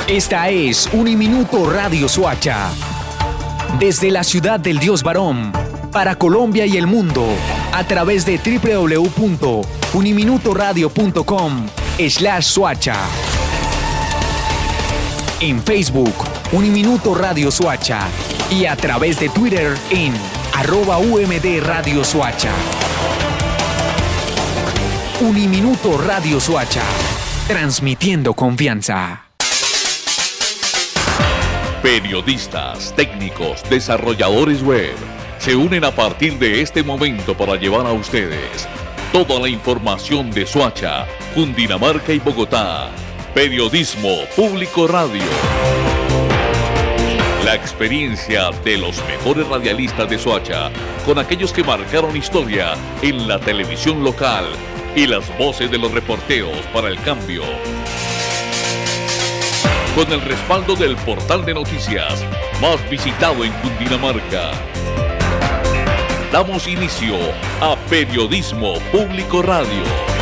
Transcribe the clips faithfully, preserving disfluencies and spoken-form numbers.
Esta es Uniminuto Radio Soacha. Desde la ciudad del Dios Varón, para Colombia y el mundo, a través de doble u doble u doble u punto uniminutoradio punto com slash Soacha. En Facebook, Uniminuto Radio Soacha. Y a través de Twitter en arroba U M D Radio Soacha. Uniminuto Radio Soacha. Transmitiendo confianza. Periodistas, técnicos, desarrolladores web se unen a partir de este momento para llevar a ustedes toda la información de Soacha, Cundinamarca y Bogotá. Periodismo Público Radio. La experiencia de los mejores radialistas de Soacha, con aquellos que marcaron historia en la televisión local y las voces de los reporteros para el cambio. Con el respaldo del portal de noticias más visitado en Cundinamarca. Damos inicio a Periodismo Público Radio.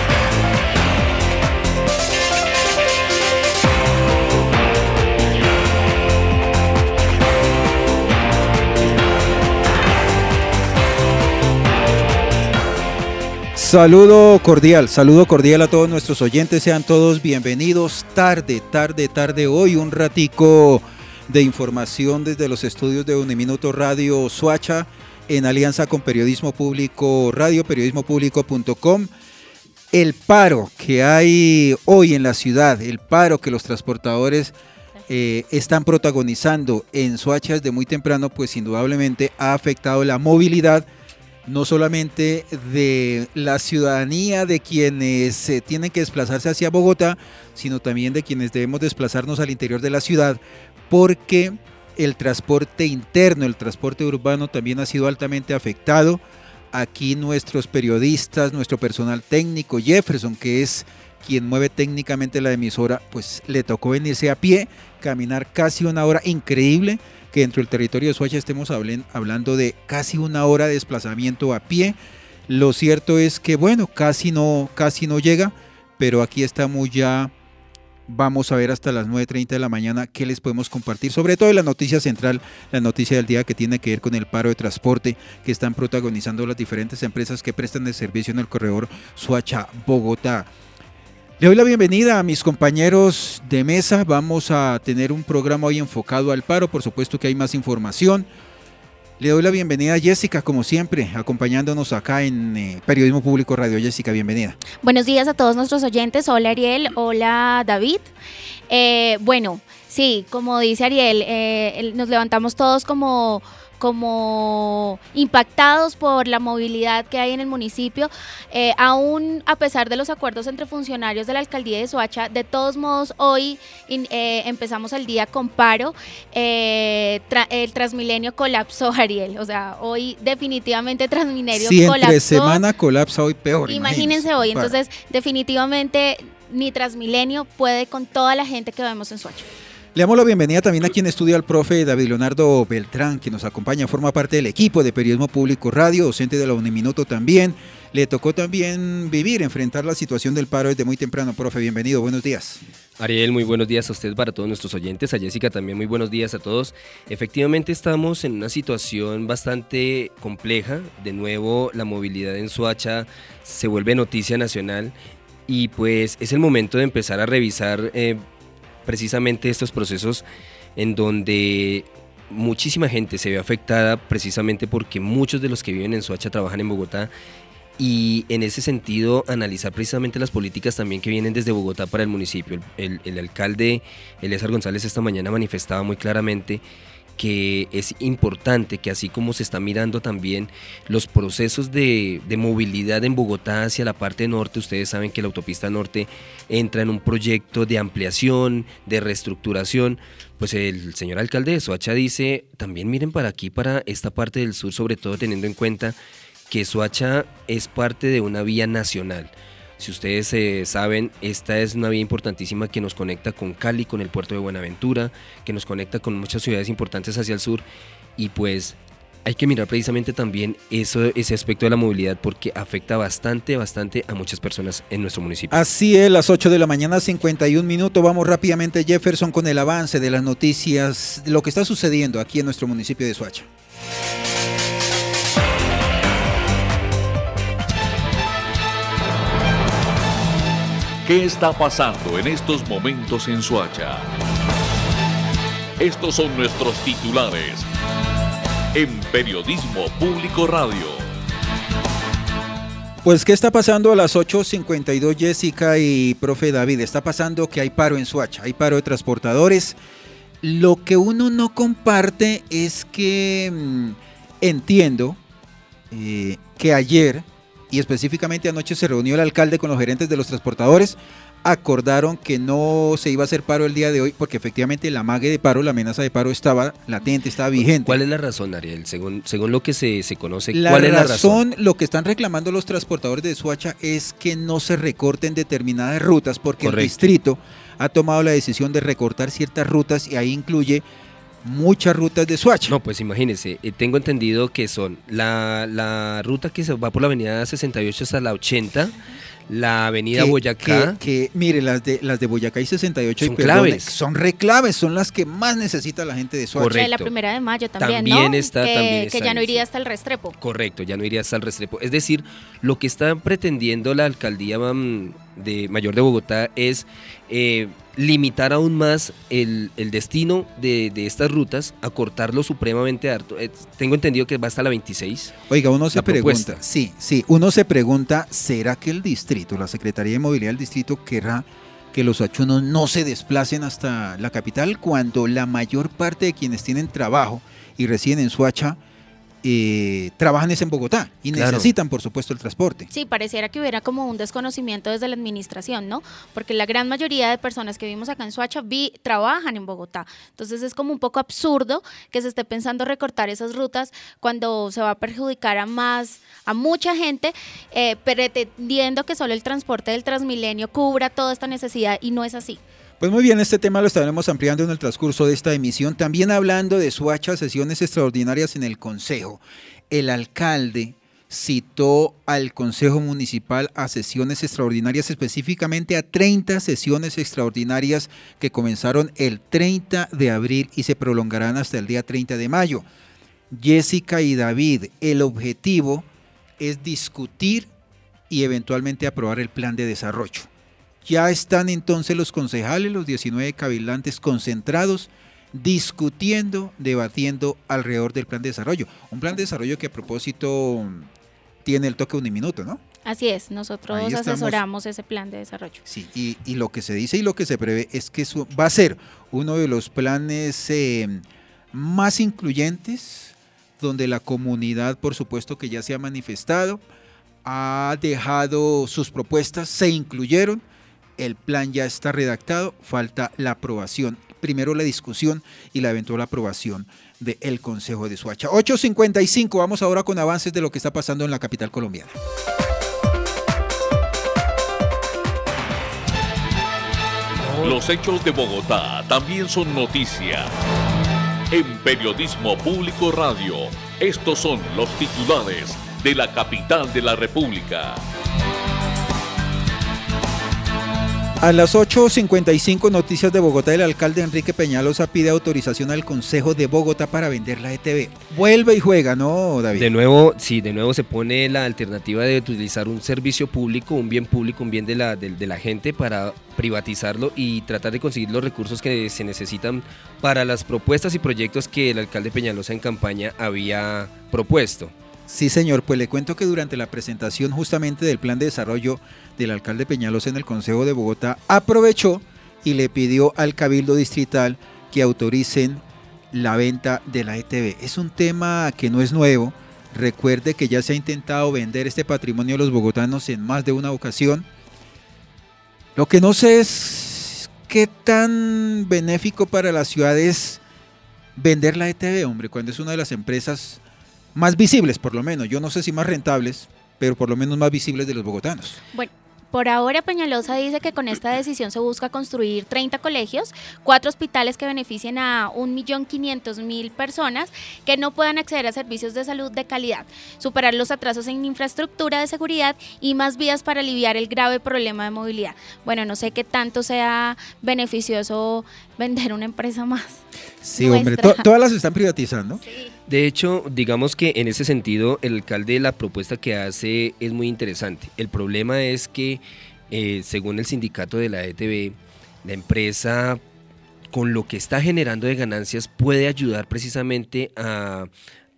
Saludo cordial, saludo cordial a todos nuestros oyentes, sean todos bienvenidos. Tarde, tarde, tarde hoy, un ratico de información desde los estudios de Uniminuto Radio Soacha, en alianza con Periodismo Público Radio, periodismo público punto com. El paro que hay hoy en la ciudad, el paro que los transportadores eh, están protagonizando en Soacha desde muy temprano, pues indudablemente ha afectado la movilidad, no solamente de la ciudadanía, de quienes eh, tienen que desplazarse hacia Bogotá, sino también de quienes debemos desplazarnos al interior de la ciudad, porque el transporte interno, el transporte urbano también ha sido altamente afectado. Aquí nuestros periodistas, nuestro personal técnico, Jefferson, que es quien mueve técnicamente la emisora, pues le tocó venirse a pie, caminar casi una hora, increíble que dentro del territorio de Soacha estemos hablen, hablando de casi una hora de desplazamiento a pie. Lo cierto es que bueno, casi no, casi no llega, pero aquí estamos ya, vamos a ver hasta las nueve treinta de la mañana qué les podemos compartir, sobre todo la noticia central, la noticia del día que tiene que ver con el paro de transporte que están protagonizando las diferentes empresas que prestan el servicio en el corredor Soacha-Bogotá. Le doy la bienvenida a mis compañeros de mesa. Vamos a tener un programa hoy enfocado al paro, por supuesto que hay más información. Le doy la bienvenida a Jessica, como siempre, acompañándonos acá en eh, Periodismo Público Radio. Jessica, bienvenida. Buenos días a todos nuestros oyentes. Hola Ariel, hola David. Eh, bueno, sí, como dice Ariel, eh, nos levantamos todos como... como impactados por la movilidad que hay en el municipio, eh, aún a pesar de los acuerdos entre funcionarios de la alcaldía de Soacha. De todos modos, hoy in, eh, empezamos el día con paro, eh, tra, el Transmilenio colapsó, Ariel, o sea, hoy definitivamente Transmilenio si colapsó. Si entre semana colapsa, hoy peor. Imagínense hoy, entonces definitivamente ni Transmilenio puede con toda la gente que vemos en Soacha. Le damos la bienvenida también a quien estudia al profe David Leonardo Beltrán, que nos acompaña, forma parte del equipo de Periodismo Público Radio, docente de la Uniminuto también. Le tocó también vivir, enfrentar la situación del paro desde muy temprano. Profe, bienvenido, buenos días. Ariel, muy buenos días a usted, para todos nuestros oyentes, a Jessica también muy buenos días a todos. Efectivamente estamos en una situación bastante compleja, de nuevo la movilidad en Soacha se vuelve noticia nacional y pues es el momento de empezar a revisar eh, precisamente estos procesos en donde muchísima gente se ve afectada precisamente porque muchos de los que viven en Soacha trabajan en Bogotá, y en ese sentido analizar precisamente las políticas también que vienen desde Bogotá para el municipio. El, el, el alcalde Eliezer González esta mañana manifestaba muy claramente que es importante que así como se está mirando también los procesos de, de movilidad en Bogotá hacia la parte norte, ustedes saben que la autopista norte entra en un proyecto de ampliación, de reestructuración, pues el señor alcalde de Soacha dice, también miren para aquí, para esta parte del sur, sobre todo teniendo en cuenta que Soacha es parte de una vía nacional. Si ustedes eh, saben, esta es una vía importantísima que nos conecta con Cali, con el puerto de Buenaventura, que nos conecta con muchas ciudades importantes hacia el sur, y pues Hay que mirar precisamente también eso, ese aspecto de la movilidad porque afecta bastante, bastante a muchas personas en nuestro municipio. Así es, las ocho de la mañana, cincuenta y un minutos. Vamos rápidamente, Jefferson, con el avance de las noticias, lo que está sucediendo aquí en nuestro municipio de Soacha. ¿Qué está pasando en estos momentos en Soacha? Estos son nuestros titulares en Periodismo Público Radio. Pues, ¿qué está pasando a las ocho cincuenta y dos, Jessica y profe David? Está pasando que hay paro en Soacha, hay paro de transportadores. Lo que uno no comparte es que mmm, entiendo eh, que ayer y específicamente anoche se reunió el alcalde con los gerentes de los transportadores, acordaron que no se iba a hacer paro el día de hoy porque efectivamente la mague de paro, la amenaza de paro estaba latente, estaba vigente. ¿Cuál es la razón, Ariel? Según, según lo que se, se conoce, la ¿cuál es razón, la razón? Lo que están reclamando los transportadores de Soacha es que no se recorten determinadas rutas porque Correcto. El distrito ha tomado la decisión de recortar ciertas rutas y ahí incluye muchas rutas de Soacha. No, pues imagínense, eh, tengo entendido que son la, la ruta que se va por la avenida sesenta y ocho hasta la ochenta, la avenida que, Boyacá. Que, que mire, las de las de Boyacá y sesenta y ocho son y perdone, claves. Son reclaves, son las que más necesita la gente de Soacha. Correcto. La primera de mayo también, también ¿no? Está, que, también está que ya no eso. iría hasta el Restrepo. Correcto, ya no iría hasta el Restrepo. Es decir, lo que está pretendiendo la alcaldía de Mayor de Bogotá es eh, limitar aún más el, el destino de, de estas rutas, acortarlo supremamente harto. Eh, tengo entendido que va hasta la veintiséis. Oiga, uno se pregunta, propuesta. sí, sí, uno se pregunta, ¿será que el distrito, la Secretaría de Movilidad del distrito querrá que los soachunos no se desplacen hasta la capital cuando la mayor parte de quienes tienen trabajo y residen en Soacha Eh, trabajan es en Bogotá y claro. necesitan por supuesto el transporte? Sí, pareciera que hubiera como un desconocimiento desde la administración, ¿no? Porque la gran mayoría de personas que vivimos acá en Soacha vi, trabajan en Bogotá, entonces es como un poco absurdo que se esté pensando recortar esas rutas cuando se va a perjudicar a más, a mucha gente, eh, pretendiendo que solo el transporte del Transmilenio cubra toda esta necesidad y no es así. Pues muy bien, este tema lo estaremos ampliando en el transcurso de esta emisión. También hablando de Soacha, sesiones extraordinarias en el Consejo. El alcalde citó al Consejo Municipal a sesiones extraordinarias, específicamente a treinta sesiones extraordinarias que comenzaron el treinta de abril y se prolongarán hasta el día treinta de mayo. Jessica y David, el objetivo es discutir y eventualmente aprobar el plan de desarrollo. Ya están entonces los concejales, los diecinueve cabildantes concentrados, discutiendo, debatiendo alrededor del plan de desarrollo. Un plan de desarrollo que a propósito tiene el toque uniminuto, ¿no? Así es, nosotros asesoramos ese plan de desarrollo. Sí, y, y lo que se dice y lo que se prevé es que eso va a ser uno de los planes eh, más incluyentes, donde la comunidad, por supuesto que ya se ha manifestado, ha dejado sus propuestas, se incluyeron. El plan ya está redactado, falta la aprobación, primero la discusión y la eventual aprobación del Consejo de Soacha. ocho cincuenta y cinco, vamos ahora con avances de lo que está pasando en la capital colombiana. Los hechos de Bogotá también son noticia. En Periodismo Público Radio, estos son los titulares de la capital de la República. A las ocho cincuenta y cinco, noticias de Bogotá. El alcalde Enrique Peñalosa pide autorización al Consejo de Bogotá para vender la E T V. Vuelve y juega, ¿no, David? De nuevo, sí, de nuevo se pone la alternativa de utilizar un servicio público, un bien público, un bien de la, de, de la gente para privatizarlo y tratar de conseguir los recursos que se necesitan para las propuestas y proyectos que el alcalde Peñalosa en campaña había propuesto. Sí, señor, pues le cuento que durante la presentación justamente del plan de desarrollo del alcalde Peñalosa en el Consejo de Bogotá, aprovechó y le pidió al Cabildo Distrital que autoricen la venta de la E T V. Es un tema que no es nuevo. Recuerde que ya se ha intentado vender este patrimonio de los bogotanos en más de una ocasión. Lo que no sé es qué tan benéfico para la ciudad es vender la E T V, hombre, cuando es una de las empresas más visibles, por lo menos. Yo no sé si más rentables, pero por lo menos más visibles de los bogotanos. Bueno, por ahora Peñalosa dice que con esta decisión se busca construir treinta colegios, cuatro hospitales que beneficien a un millón quinientos mil personas que no puedan acceder a servicios de salud de calidad, superar los atrasos en infraestructura de seguridad y más vías para aliviar el grave problema de movilidad. Bueno, no sé qué tanto sea beneficioso vender una empresa más. Sí, hombre, to- todas las están privatizando. Sí. De hecho, digamos que en ese sentido, el alcalde, la propuesta que hace es muy interesante. El problema es que, eh, según el sindicato de la E T B, la empresa, con lo que está generando de ganancias, puede ayudar precisamente a,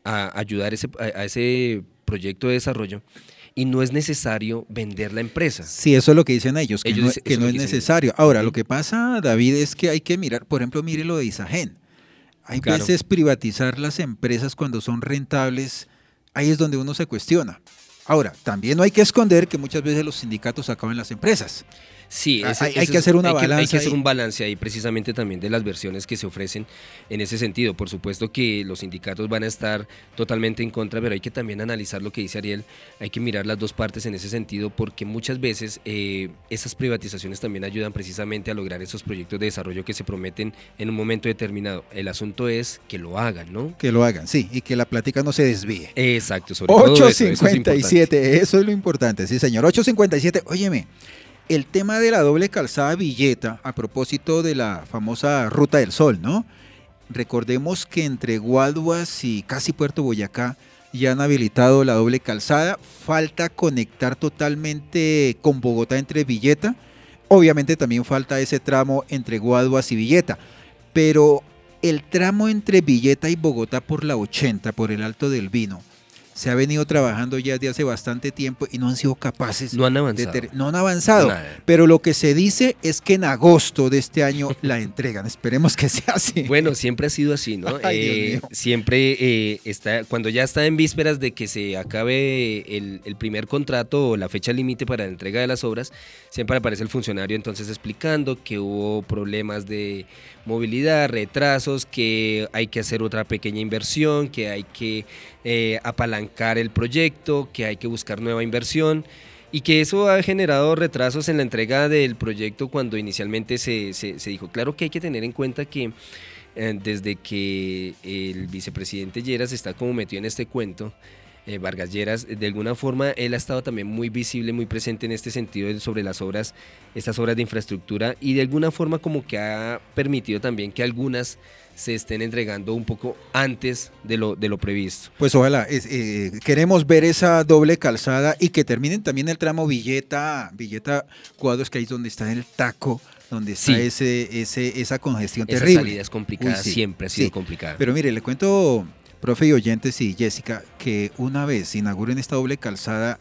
a ayudar ese, a, a ese proyecto de desarrollo. Y no es necesario vender la empresa. Sí, eso es lo que dicen ellos, que Ellos no, dicen- que eso no es es lo que dicen. necesario. Ahora, Ujú. lo que pasa, David, es que hay que mirar, por ejemplo, mire lo de Isagen. Hay Claro. veces privatizar las empresas cuando son rentables, ahí es donde uno se cuestiona. Ahora, también no hay que esconder que muchas veces los sindicatos acaban las empresas. Sí, Hay- ese- hay ese que es- hacer una hay que- Hay balanza que hacer ahí. un balance ahí precisamente también de las versiones que se ofrecen en ese sentido. Por supuesto que los sindicatos van a estar totalmente en contra, pero hay que también analizar lo que dice Ariel. Hay que mirar las dos partes en ese sentido porque muchas veces eh, esas privatizaciones también ayudan precisamente a lograr esos proyectos de desarrollo que se prometen en un momento determinado. El asunto es que lo hagan, ¿no? Que lo hagan, sí, y que la plática no se desvíe. Exacto, sobre todo eso, eso es ocho cincuenta y siete, importante. eso es lo importante, sí señor. ocho cincuenta y siete, óyeme, el tema de la doble calzada Villeta, a propósito de la famosa Ruta del Sol, ¿no? Recordemos que entre Guaduas y casi Puerto Boyacá ya han habilitado la doble calzada, falta conectar totalmente con Bogotá entre Villeta, obviamente también falta ese tramo entre Guaduas y Villeta, pero el tramo entre Villeta y Bogotá por la ochenta, por el Alto del Vino, se ha venido trabajando ya desde hace bastante tiempo y no han sido capaces No han de avanzado. ter- no han avanzado. Nada. Pero lo que se dice es que en agosto de este año la entregan. Esperemos que sea así. Bueno, siempre ha sido así, ¿no? Ay, Dios Eh, mío. siempre eh, está, cuando ya está en vísperas de que se acabe el, el primer contrato o la fecha límite para la entrega de las obras, siempre aparece el funcionario entonces explicando que hubo problemas de movilidad, retrasos, que hay que hacer otra pequeña inversión, que hay que eh, apalancar el proyecto, que hay que buscar nueva inversión. Y que eso ha generado retrasos en la entrega del proyecto cuando inicialmente se, se, se dijo. Claro que hay que tener en cuenta que eh, desde que el vicepresidente Lleras está como metido en este cuento, eh, Vargas Lleras, de alguna forma él ha estado también muy visible, muy presente en este sentido sobre las obras, estas obras de infraestructura y de alguna forma como que ha permitido también que algunas se estén entregando un poco antes de lo, de lo previsto. Pues ojalá, es, eh, queremos ver esa doble calzada y que terminen también el tramo Villeta, Villeta Cuadros, que ahí es donde está el taco, donde está Sí. ese, ese, esa congestión Esa terrible. salida es complicada, Uy, sí, siempre ha sido sí. complicada. Pero mire, le cuento, profe y oyentes y Jessica, que una vez inauguren esta doble calzada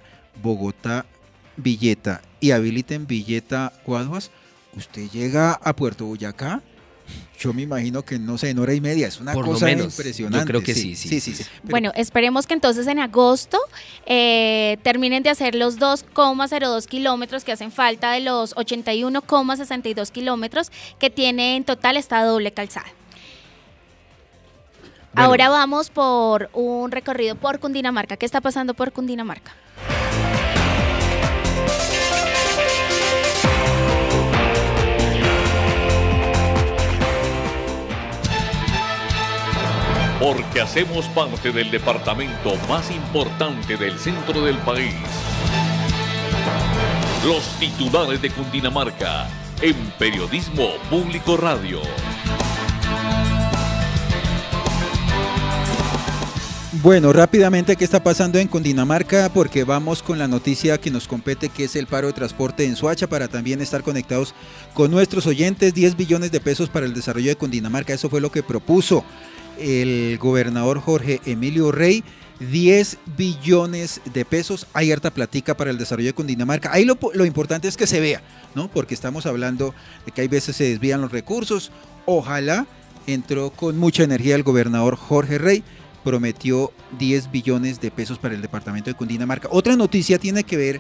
Bogotá-Villeta y habiliten Villeta-Guaduas, usted llega a Puerto Boyacá, yo me imagino que no sé, en hora y media, es una Por lo cosa menos, impresionante. yo creo que sí, sí, sí, sí, sí. sí. Pero- Bueno, esperemos que entonces en agosto eh, terminen de hacer los dos coma cero dos kilómetros que hacen falta de los ochenta y uno coma sesenta y dos kilómetros que tiene en total esta doble calzada. Bueno. Ahora vamos por un recorrido por Cundinamarca. ¿Qué está pasando por Cundinamarca? Porque hacemos parte del departamento más importante del centro del país. Los titulares de Cundinamarca en Periodismo Público Radio. Bueno, rápidamente, ¿qué está pasando en Cundinamarca? Porque vamos con la noticia que nos compete, que es el paro de transporte en Soacha, para también estar conectados con nuestros oyentes. diez billones de pesos para el desarrollo de Cundinamarca, eso fue lo que propuso el gobernador Jorge Emilio Rey. diez billones de pesos, hay harta platica para el desarrollo de Cundinamarca. Ahí lo, lo importante es que se vea, ¿no? Porque estamos hablando de que hay veces se desvían los recursos. Ojalá entró con mucha energía el gobernador Jorge Rey, prometió diez billones de pesos para el departamento de Cundinamarca. Otra noticia tiene que ver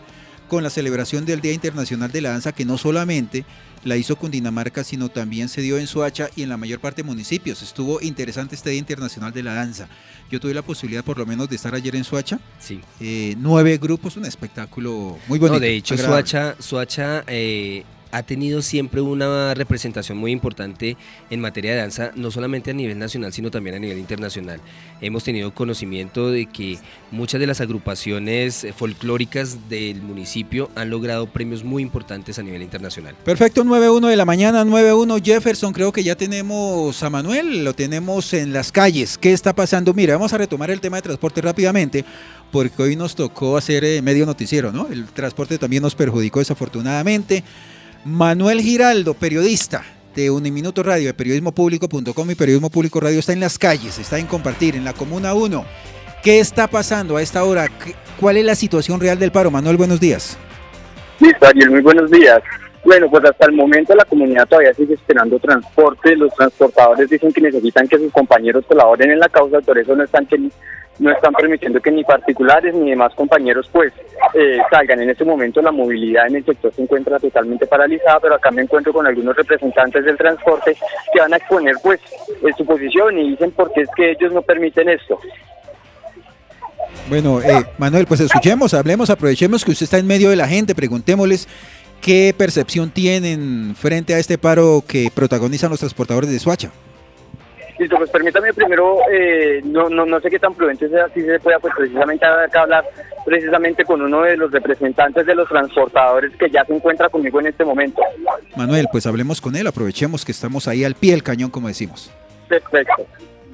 con la celebración del Día Internacional de la Danza, que no solamente la hizo Cundinamarca, sino también se dio en Soacha y en la mayor parte de municipios. Estuvo interesante este Día Internacional de la Danza. Yo tuve la posibilidad por lo menos de estar ayer en Soacha. Sí. Eh, nueve grupos, un espectáculo muy bonito. No, de hecho, Soacha, Soacha eh, ha tenido siempre una representación muy importante en materia de danza, no solamente a nivel nacional, sino también a nivel internacional. Hemos tenido conocimiento de que muchas de las agrupaciones folclóricas del municipio han logrado premios muy importantes a nivel internacional. Perfecto, nueve uno de la mañana, nueve uno Jefferson, creo que ya tenemos a Manuel, lo tenemos en las calles. ¿Qué está pasando? Mira, vamos a retomar el tema de transporte rápidamente, porque hoy nos tocó hacer eh, medio noticiero, ¿no? El transporte también nos perjudicó desafortunadamente. Manuel Giraldo, periodista de Uniminuto Radio, de periodismo público punto com y Periodismo Público Radio, está en las calles, está en Compartir, en la Comuna uno. ¿Qué está pasando a esta hora? ¿Cuál es la situación real del paro? Manuel, buenos días. Listo, Ariel, muy buenos días. Bueno, pues hasta el momento la comunidad todavía sigue esperando transporte. Los transportadores dicen que necesitan que sus compañeros colaboren en la causa, por eso no están que no están permitiendo que ni particulares ni demás compañeros pues eh, salgan. En este momento la movilidad en el sector se encuentra totalmente paralizada, pero acá me encuentro con algunos representantes del transporte que van a exponer pues su posición y dicen por qué es que ellos no permiten esto. Bueno, eh, Manuel, pues escuchemos, hablemos, aprovechemos que usted está en medio de la gente, preguntémosles qué percepción tienen frente a este paro que protagonizan los transportadores de Soacha. Listo, pues permítame primero, eh, no, no no sé qué tan prudente sea, si se pueda pues precisamente acá hablar precisamente con uno de los representantes de los transportadores que ya se encuentra conmigo en este momento. Manuel, pues hablemos con él, aprovechemos que estamos ahí al pie del cañón, como decimos. Perfecto.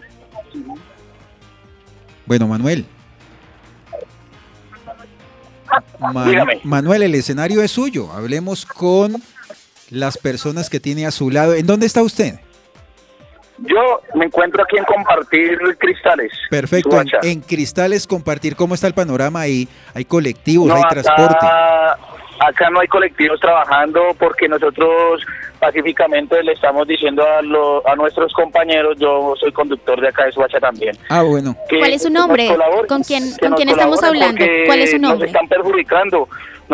Bueno, Manuel. Man- Dígame. Manuel, el escenario es suyo, hablemos con las personas que tiene a su lado. ¿En dónde está usted? Yo me encuentro aquí en Compartir Cristales. Perfecto, en, en Cristales Compartir, ¿cómo está el panorama ahí? ¿Hay colectivos, no, hay acá, transporte? Acá no hay colectivos trabajando porque nosotros pacíficamente le estamos diciendo a, lo, a nuestros compañeros, yo soy conductor de acá de Soacha también. Ah, bueno. ¿Cuál es su nombre? ¿Con quién, con quién estamos hablando? ¿Cuál es su nombre? Nos están perjudicando.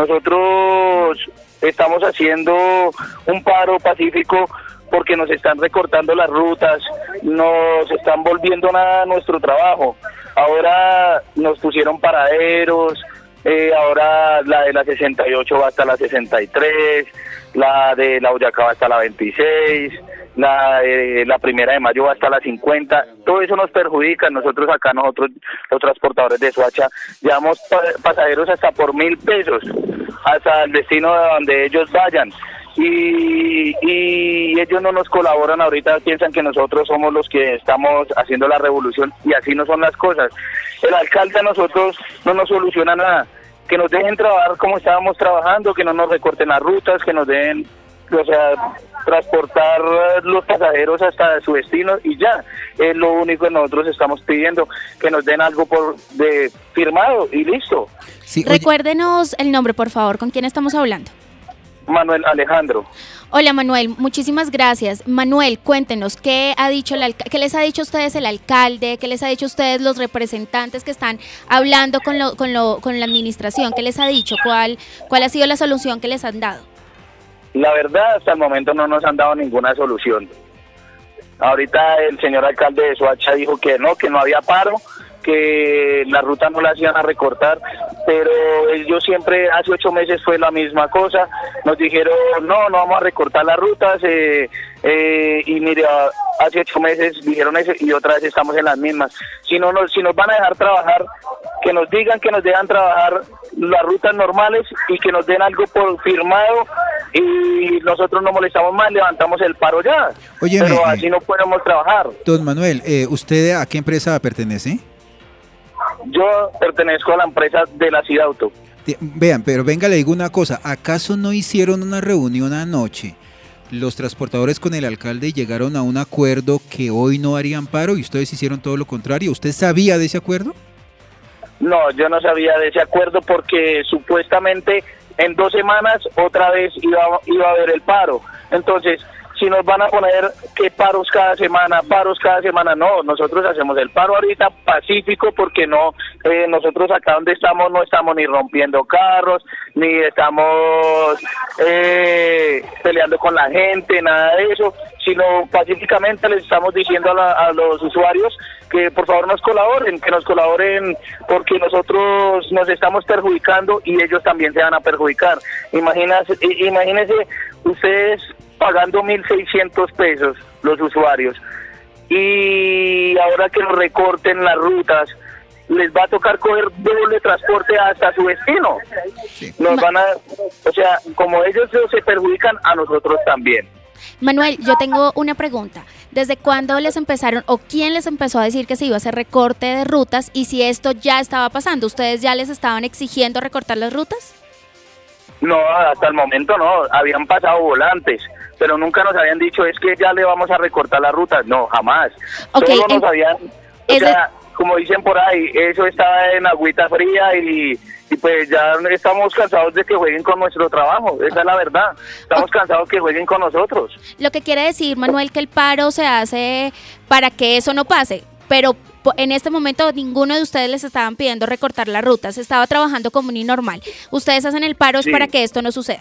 Nosotros estamos haciendo un paro pacífico porque nos están recortando las rutas, nos están volviendo nada a nuestro trabajo. Ahora nos pusieron paraderos, eh, ahora la de la sesenta y ocho va hasta la sesenta y tres, la de la Boyacá va hasta la veintiséis, la de la primera de mayo va hasta la cincuenta. Todo eso nos perjudica. Nosotros acá, nosotros los transportadores de Soacha, llevamos pasajeros hasta por mil pesos, hasta el destino de donde ellos vayan. Y, y ellos no nos colaboran ahorita, piensan que nosotros somos los que estamos haciendo la revolución y así no son las cosas. El alcalde a nosotros no nos soluciona nada, que nos dejen trabajar como estábamos trabajando, que no nos recorten las rutas, que nos den, o sea, transportar los pasajeros hasta su destino y ya, es lo único que nosotros estamos pidiendo, que nos den algo por de firmado y listo. Sí, oye, Recuérdenos el nombre, por favor, ¿con quién estamos hablando? Manuel Alejandro. Hola Manuel, muchísimas gracias. Manuel, cuéntenos, ¿qué ha dicho el alca- qué les ha dicho a ustedes el alcalde? ¿Qué les ha dicho a ustedes los representantes que están hablando con lo, con lo, con la administración? ¿Qué les ha dicho? ¿Cuál, cuál ha sido la solución que les han dado? La verdad, hasta el momento no nos han dado ninguna solución. Ahorita el señor alcalde de Soacha dijo que no, que no había paro, que la ruta no la hacían a recortar, pero ellos siempre, hace ocho meses fue la misma cosa, nos dijeron no, no vamos a recortar las rutas, eh, eh, y mire, hace ocho meses dijeron eso y otra vez estamos en las mismas. Si no nos, si nos van a dejar trabajar, que nos digan que nos dejan trabajar las rutas normales y que nos den algo por firmado y nosotros no molestamos más, levantamos el paro ya. Óyeme, pero así no podemos trabajar. don Manuel, eh, ¿usted a qué empresa pertenece? Yo pertenezco a la empresa de la Ciudad Auto. Vean, pero venga, le digo una cosa, ¿acaso no hicieron una reunión anoche los transportadores con el alcalde y llegaron a un acuerdo que hoy no harían paro y ustedes hicieron todo lo contrario? ¿Usted sabía de ese acuerdo? No, yo no sabía de ese acuerdo porque supuestamente en dos semanas otra vez iba, iba a haber el paro. Entonces, si nos van a poner que paros cada semana, paros cada semana, no, nosotros hacemos el paro ahorita pacífico porque no, eh, nosotros acá donde estamos no estamos ni rompiendo carros, ni estamos eh, peleando con la gente, nada de eso, sino pacíficamente les estamos diciendo a, la, a los usuarios que por favor nos colaboren, que nos colaboren porque nosotros nos estamos perjudicando y ellos también se van a perjudicar. Imagínense, imagínense ustedes pagando mil seiscientos pesos los usuarios y ahora que nos recorten las rutas les va a tocar coger doble transporte hasta su destino. Nos van a, o sea, como ellos se perjudican, a nosotros también. Manuel, yo tengo una pregunta. ¿Desde cuándo les empezaron o quién les empezó a decir que se iba a hacer recorte de rutas y si esto ya estaba pasando? ¿Ustedes ya les estaban exigiendo recortar las rutas? No, hasta el momento no, habían pasado volantes, pero nunca nos habían dicho es que ya le vamos a recortar las rutas, no, jamás. Okay, Solo nos en, habían, o sea, de... como dicen por ahí, eso estaba en agüita fría y, y pues ya estamos cansados de que jueguen con nuestro trabajo, esa es la verdad, estamos okay. cansados que jueguen con nosotros. Lo que quiere decir, Manuel, que el paro se hace para que eso no pase, pero en este momento ninguno de ustedes les estaban pidiendo recortar la ruta, se estaba trabajando común y normal. Ustedes hacen el paro sí. es para que esto no suceda.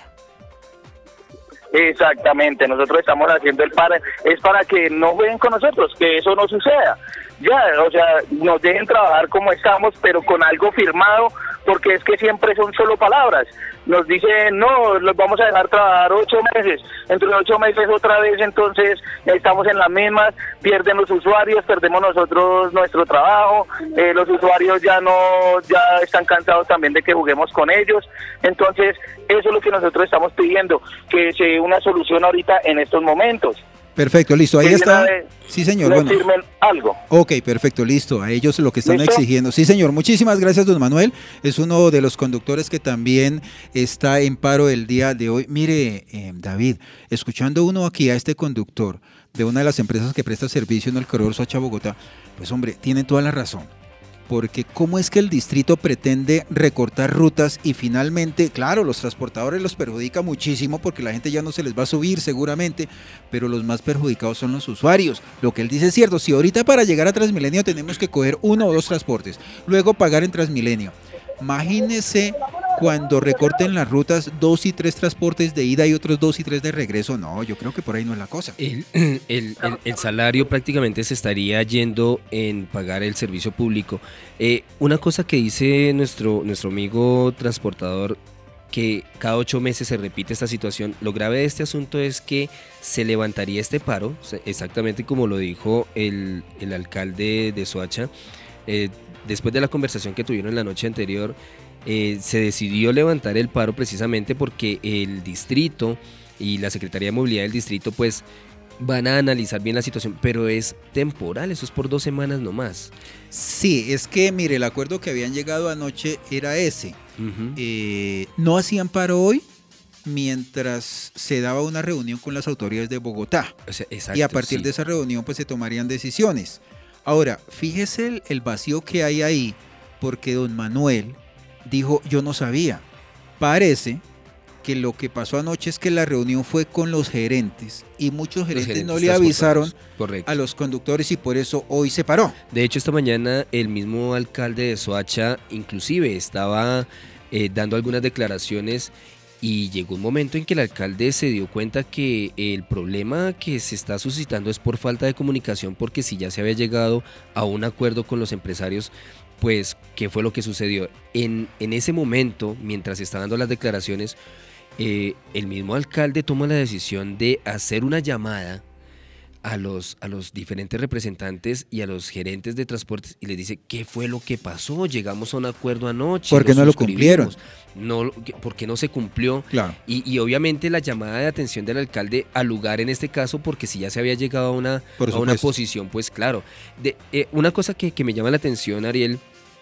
Exactamente, nosotros estamos haciendo el paro, es para que no jueguen con nosotros, que eso no suceda. Ya, o sea, nos dejen trabajar como estamos, pero con algo firmado, porque es que siempre son solo palabras. Nos dicen, no, los vamos a dejar trabajar ocho meses, entre ocho meses otra vez, entonces estamos en las mismas, pierden los usuarios, perdemos nosotros nuestro trabajo, eh, los usuarios ya no, ya están cansados también de que juguemos con ellos, entonces eso es lo que nosotros estamos pidiendo, que se dé una solución ahorita en estos momentos. Perfecto, listo, ahí está. Sí, señor. Bueno. Firmen algo. Ok, perfecto, listo. A ellos lo que están ¿Listo? exigiendo. Sí, señor. Muchísimas gracias, don Manuel. Es uno de los conductores que también está en paro el día de hoy. Mire, eh, David, escuchando uno aquí a este conductor de una de las empresas que presta servicio en el corredor Soacha-Bogotá, pues hombre, tiene toda la razón. Porque cómo es que el distrito pretende recortar rutas y finalmente, claro, los transportadores los perjudica muchísimo porque la gente ya no se les va a subir seguramente, pero los más perjudicados son los usuarios. Lo que él dice es cierto, si ahorita para llegar a Transmilenio tenemos que coger uno o dos transportes, luego pagar en Transmilenio. Imagínese cuando recorten las rutas dos y tres transportes de ida y otros dos y tres de regreso. No, yo creo que por ahí no es la cosa. El, el, el, el salario prácticamente se estaría yendo en pagar el servicio público. Eh, una cosa que dice nuestro, nuestro amigo transportador, que cada ocho meses se repite esta situación. Lo grave de este asunto es que se levantaría este paro, exactamente como lo dijo el, el alcalde de Soacha. Eh, después de la conversación que tuvieron la noche anterior, eh, se decidió levantar el paro precisamente porque el distrito y la Secretaría de Movilidad del distrito pues van a analizar bien la situación, pero es temporal, eso es por dos semanas nomás. Sí, es que mire, el acuerdo que habían llegado anoche era ese. Uh-huh. Eh, no hacían paro hoy mientras se daba una reunión con las autoridades de Bogotá. O sea, exacto, y a partir sí. de esa reunión pues se tomarían decisiones. Ahora, fíjese el, el vacío que hay ahí, porque don Manuel dijo, yo no sabía. Parece que lo que pasó anoche es que la reunión fue con los gerentes y muchos gerentes, gerentes no le avisaron a los conductores y por eso hoy se paró. De hecho, esta mañana el mismo alcalde de Soacha inclusive estaba eh, dando algunas declaraciones y llegó un momento en que el alcalde se dio cuenta que el problema que se está suscitando es por falta de comunicación, porque si ya se había llegado a un acuerdo con los empresarios, pues, ¿qué fue lo que sucedió? En, en ese momento, mientras está dando las declaraciones, eh, el mismo alcalde toma la decisión de hacer una llamada a los, a los diferentes representantes y a los gerentes de transportes y les dice, ¿qué fue lo que pasó? Llegamos a un acuerdo anoche. ¿Por qué no lo cumplieron? No, ¿por qué no se cumplió? Claro. Y, y obviamente la llamada de atención del alcalde al lugar en este caso, porque si ya se había llegado a una, a una posición, pues claro. De, eh, una cosa que, que me llama la atención, Ariel,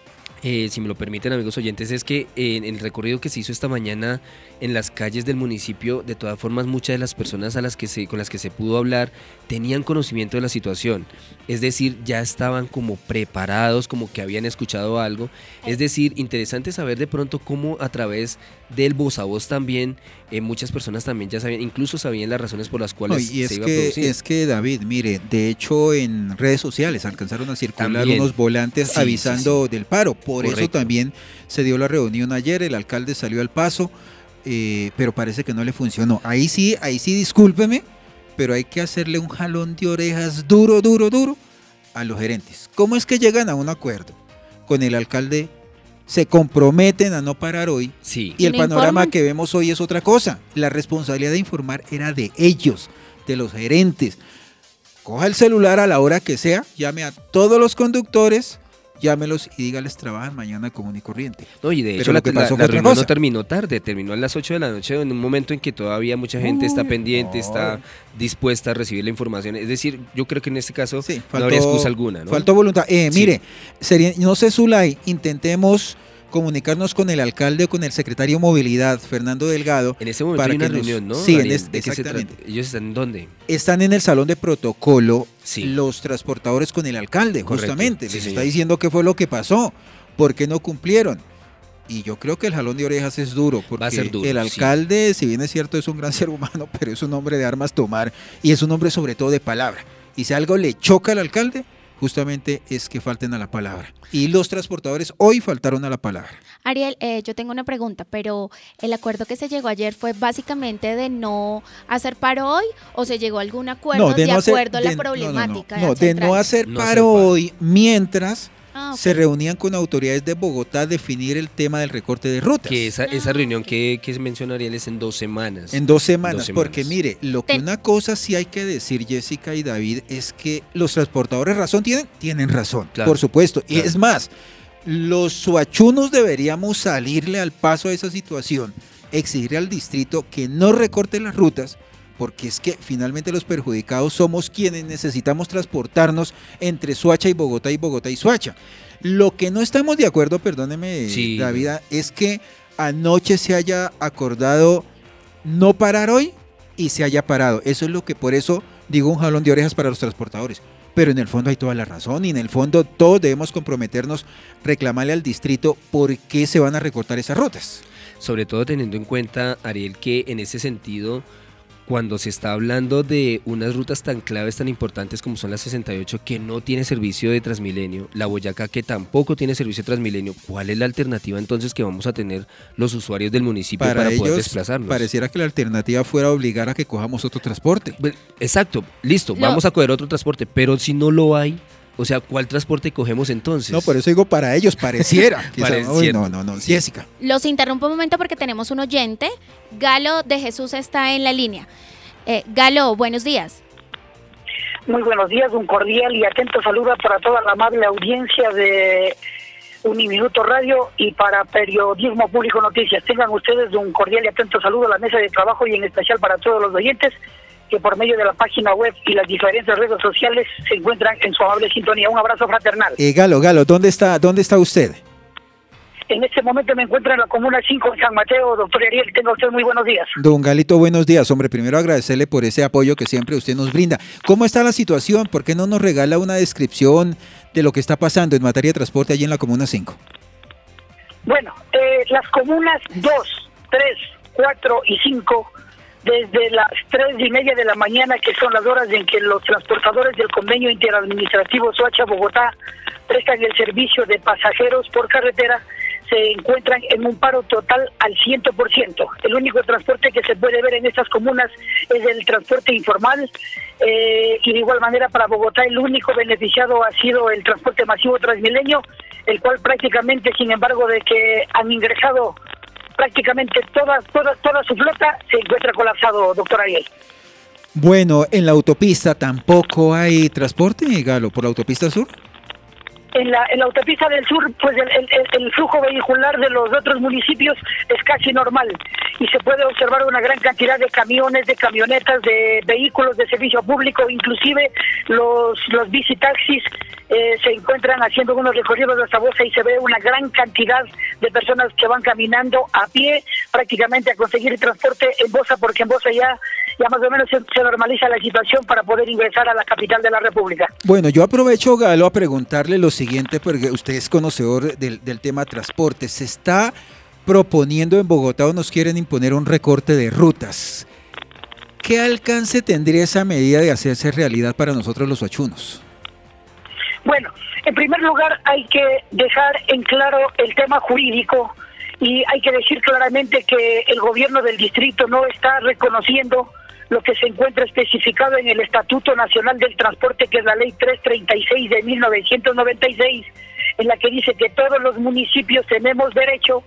Eh, si me lo permiten, amigos oyentes, es que eh, en el recorrido que se hizo esta mañana en las calles del municipio, de todas formas muchas de las personas a las que se, con las que se pudo hablar tenían conocimiento de la situación, es decir, ya estaban como preparados, como que habían escuchado algo, es decir, interesante saber de pronto cómo a través del voz a voz también, eh, muchas personas también ya sabían, incluso sabían las razones por las cuales no, y es se iba que, a producir. Es que David, mire, de hecho en redes sociales alcanzaron a circular También. unos volantes Sí, avisando sí, sí. del paro, por Correcto. eso también se dio la reunión ayer, el alcalde salió al paso, eh, pero parece que no le funcionó. Ahí sí, ahí sí, discúlpeme, pero hay que hacerle un jalón de orejas duro, duro, duro a los gerentes. ¿Cómo es que llegan a un acuerdo con el alcalde? Se comprometen a no parar hoy Sí. y el ¿No panorama informan? que vemos hoy es otra cosa. La responsabilidad de informar era de ellos, de los gerentes. Coja el celular a la hora que sea, llame a todos los conductores, llámelos y dígales trabajan mañana común y corriente. No, y de Pero hecho lo la, que la- pasó la fue otra reunión cosa. no terminó tarde, terminó a las ocho de la noche, en un momento en que todavía mucha gente está Uy, pendiente, no. está dispuesta a recibir la información. Es decir, yo creo que en este caso Sí, no habría excusa alguna, ¿no? Faltó voluntad. Eh, Sí. Mire, sería, no sé, Zulay, intentemos comunicarnos con el alcalde o con el secretario de Movilidad, Fernando Delgado. En este momento para hay una que nos- reunión, ¿no? Sí, en Ariel? es- ¿De qué se trata? exactamente. ¿Ellos están en dónde? Están en el salón de protocolo Sí. los transportadores con el alcalde, Correcto. justamente. Sí, Les señor. está diciendo qué fue lo que pasó, por qué no cumplieron. Y yo creo que el jalón de orejas es duro, porque Va a ser duro, el sí. alcalde, si bien es cierto, es un gran ser humano, pero es un hombre de armas tomar y es un hombre sobre todo de palabra. Y si algo le choca al alcalde, justamente es que falten a la palabra. Y los transportadores hoy faltaron a la palabra. Ariel, eh, yo tengo una pregunta, pero ¿el acuerdo que se llegó ayer fue básicamente de no hacer paro hoy o se llegó a algún acuerdo de, no hacer- acuerdo a la de- no, no, no, problemática? No, de no hacer No hacer paro paro. hoy mientras Ah, ok. se reunían con autoridades de Bogotá a definir el tema del recorte de rutas. Que esa, esa Ah, reunión ok. que, que menciona Ariel es en dos semanas. En dos semanas, Dos semanas. porque mire, lo que Ten- una cosa sí hay que decir, Jessica y David, es que los transportadores razón tienen, tienen razón, Claro, por supuesto. Y claro. es más, los suachunos deberíamos salirle al paso a esa situación, exigir al distrito que no recorte las rutas, porque es que finalmente los perjudicados somos quienes necesitamos transportarnos entre Soacha y Bogotá y Bogotá y Soacha. Lo que no estamos de acuerdo, perdóneme, Sí. David, es que anoche se haya acordado no parar hoy y se haya parado. Eso es lo que por eso digo un jalón de orejas para los transportadores. Pero en el fondo hay toda la razón y en el fondo todos debemos comprometernos, reclamarle al distrito por qué se van a recortar esas rutas. Sobre todo teniendo en cuenta, Ariel, que en ese sentido, cuando se está hablando de unas rutas tan claves, tan importantes como son la sesenta y ocho, que no tiene servicio de Transmilenio, la Boyacá, que tampoco tiene servicio de Transmilenio, ¿cuál es la alternativa entonces que vamos a tener los usuarios del municipio para, Para poder ellos desplazarnos? pareciera que la alternativa fuera obligar a que cojamos otro transporte. Bueno, exacto, listo, Lo- vamos a coger otro transporte, pero si no lo hay, o sea, ¿cuál transporte cogemos entonces? No, por eso digo para ellos, pareciera. Quizá- Pareciera. Uy, no, no, no, Jessica. Los interrumpo un momento porque tenemos un oyente. Galo de Jesús está en la línea. Eh, Galo, buenos días. Muy buenos días, un cordial y atento saludo para toda la amable audiencia de Uniminuto Radio y para Periodismo Público Noticias. Tengan ustedes un cordial y atento saludo a la mesa de trabajo y en especial para todos los oyentes que por medio de la página web y las diferentes redes sociales se encuentran en su amable sintonía. Un abrazo fraternal. Eh, Galo, Galo, ¿dónde está, dónde está usted? En este momento me encuentro en la Comuna cinco en San Mateo. Doctor Ariel, tenga usted muy buenos días. Don Galito, buenos días. Hombre, primero agradecerle por ese apoyo que siempre usted nos brinda. ¿Cómo está la situación? ¿Por qué no nos regala una descripción de lo que está pasando en materia de transporte allí en la Comuna cinco? Bueno, eh, las comunas dos, tres, cuatro y cinco, desde las tres y media de la mañana, que son las horas en que los transportadores del convenio interadministrativo Soacha-Bogotá prestan el servicio de pasajeros por carretera, se encuentran en un paro total al cien por ciento. El único transporte que se puede ver en estas comunas es el transporte informal, eh, y de igual manera para Bogotá el único beneficiado ha sido el transporte masivo Transmilenio, el cual prácticamente, sin embargo, de que han ingresado prácticamente toda, toda, toda su flota, se encuentra colapsado, doctor Ariel. Bueno, en la autopista tampoco hay transporte, Galo, por la autopista sur. En la, en la autopista del sur, pues el, el, el flujo vehicular de los otros municipios es casi normal y se puede observar una gran cantidad de camiones, de camionetas, de vehículos de servicio público, inclusive los, los bicitaxis eh, se encuentran haciendo unos recorridos de Sabosa y se ve una gran cantidad de personas que van caminando a pie prácticamente a conseguir transporte en Bosa, porque en Bosa ya, ya más o menos se, se normaliza la situación para poder ingresar a la capital de la República. Bueno, yo aprovecho, Galo, a preguntarle lo siguiente, porque usted es conocedor del, del tema transporte. Se está proponiendo en Bogotá o nos quieren imponer un recorte de rutas. ¿Qué alcance tendría esa medida de hacerse realidad para nosotros los soachunos? Bueno, en primer lugar hay que dejar en claro el tema jurídico y hay que decir claramente que el gobierno del distrito no está reconociendo lo que se encuentra especificado en el Estatuto Nacional del Transporte, que es la Ley trescientos treinta y seis de mil novecientos noventa y seis, en la que dice que todos los municipios tenemos derecho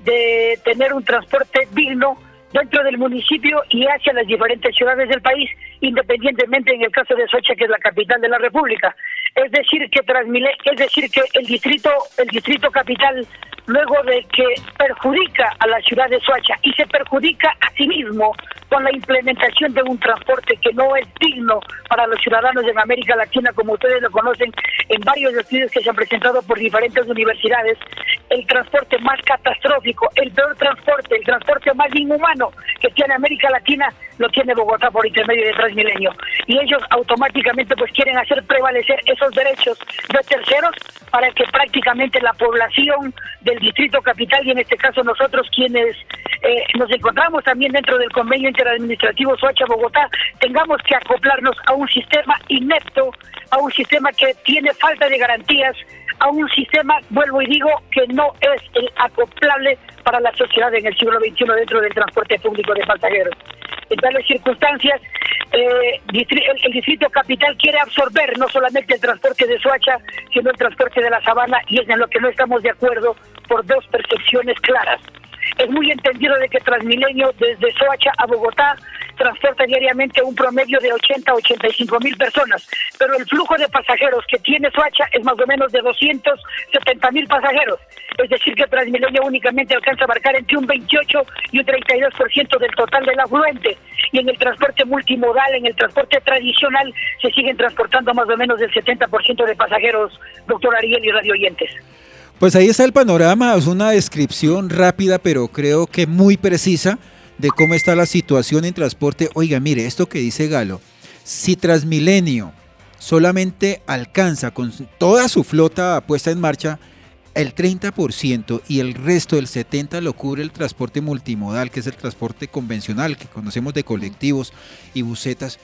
de tener un transporte digno dentro del municipio y hacia las diferentes ciudades del país, independientemente en el caso de Soacha, que es la capital de la República. Es decir que Transmile, es decir que el distrito, el distrito capital, luego de que perjudica a la ciudad de Soacha y se perjudica a sí mismo con la implementación de un transporte que no es digno para los ciudadanos en América Latina, como ustedes lo conocen en varios estudios que se han presentado por diferentes universidades, el transporte más catastrófico, el peor transporte, el transporte más inhumano que tiene América Latina, lo tiene Bogotá por intermedio de Transmilenio. Y ellos automáticamente pues quieren hacer prevalecer esos derechos de terceros para que prácticamente la población del distrito capital, y en este caso nosotros quienes eh, nos encontramos también dentro del convenio interadministrativo Soacha-Bogotá, tengamos que acoplarnos a un sistema inepto, a un sistema que tiene falta de garantías, a un sistema, vuelvo y digo, que no es el acoplable para la sociedad en el siglo veintiuno dentro del transporte público de pasajeros. En tales circunstancias, eh, el, el distrito capital quiere absorber no solamente el transporte de Soacha, sino el transporte de la Sabana, y es en lo que no estamos de acuerdo por dos percepciones claras. Es muy entendido de que Transmilenio desde Soacha a Bogotá transporta diariamente un promedio de ochenta a ochenta y cinco mil personas, pero el flujo de pasajeros que tiene Soacha es más o menos de doscientos setenta mil pasajeros, es decir que Transmilenio únicamente alcanza a abarcar entre un veintiocho y un treinta y dos por ciento del total del afluente, y en el transporte multimodal, en el transporte tradicional, se siguen transportando más o menos el setenta por ciento de pasajeros, doctor Ariel y radio oyentes. Pues ahí está el panorama, es una descripción rápida, pero creo que muy precisa de cómo está la situación en transporte. Oiga, mire, esto que dice Galo, si Transmilenio solamente alcanza con toda su flota puesta en marcha el treinta por ciento y el resto del setenta por ciento lo cubre el transporte multimodal, que es el transporte convencional que conocemos de colectivos y busetas,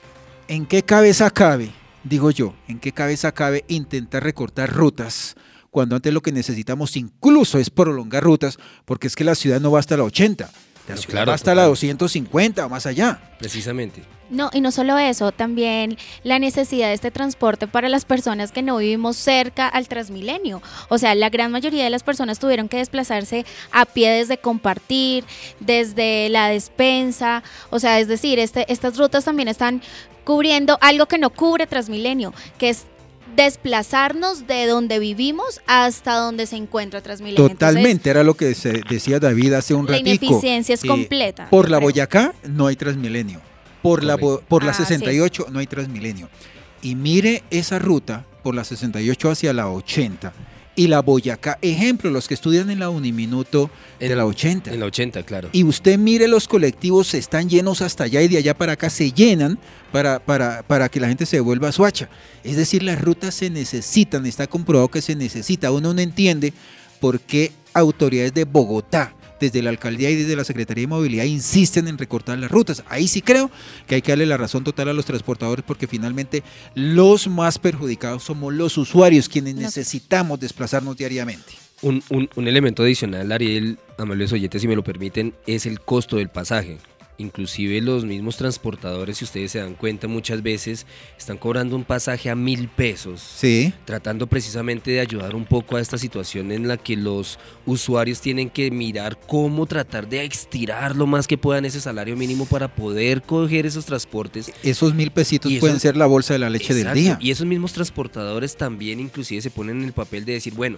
¿en qué cabeza cabe, digo yo, en qué cabeza cabe intentar recortar rutas? Cuando antes lo que necesitamos incluso es prolongar rutas, porque es que la ciudad no va hasta la ochenta, la ciudad claro, va hasta claro. la doscientos cincuenta o más allá. Precisamente. No, y no solo eso, también la necesidad de este transporte para las personas que no vivimos cerca al Transmilenio. O sea, la gran mayoría de las personas tuvieron que desplazarse a pie desde Compartir, desde la despensa. O sea, es decir, este, estas rutas también están cubriendo algo que no cubre Transmilenio, que es desplazarnos de donde vivimos hasta donde se encuentra Transmilenio. Totalmente, entonces, era lo que se decía David hace un la ratico. La ineficiencia es eh, completa. Por la Boyacá no hay Transmilenio, por la, por la ah, sesenta y ocho sí. no hay Transmilenio. Y mire esa ruta por la sesenta y ocho hacia la ochenta. Y la Boyacá, ejemplo, los que estudian en la Uniminuto de la ochenta. En la ochenta, claro. Y usted mire los colectivos, están llenos hasta allá y de allá para acá se llenan para, para, para que la gente se devuelva a Soacha. Es decir, las rutas se necesitan, está comprobado que se necesita. Uno no entiende por qué autoridades de Bogotá, desde la alcaldía y desde la Secretaría de Movilidad, insisten en recortar las rutas. Ahí sí creo que hay que darle la razón total a los transportadores, porque finalmente los más perjudicados somos los usuarios, quienes necesitamos desplazarnos diariamente. Un, un, un elemento adicional, Ariel, amables oyentes, si me lo permiten, es el costo del pasaje. Inclusive los mismos transportadores, si ustedes se dan cuenta, muchas veces están cobrando un pasaje a mil pesos, sí, tratando precisamente de ayudar un poco a esta situación en la que los usuarios tienen que mirar cómo tratar de estirar lo más que puedan ese salario mínimo para poder coger esos transportes. Esos mil pesitos esos, pueden ser la bolsa de la leche exacto, del día. Y esos mismos transportadores también inclusive se ponen en el papel de decir, bueno,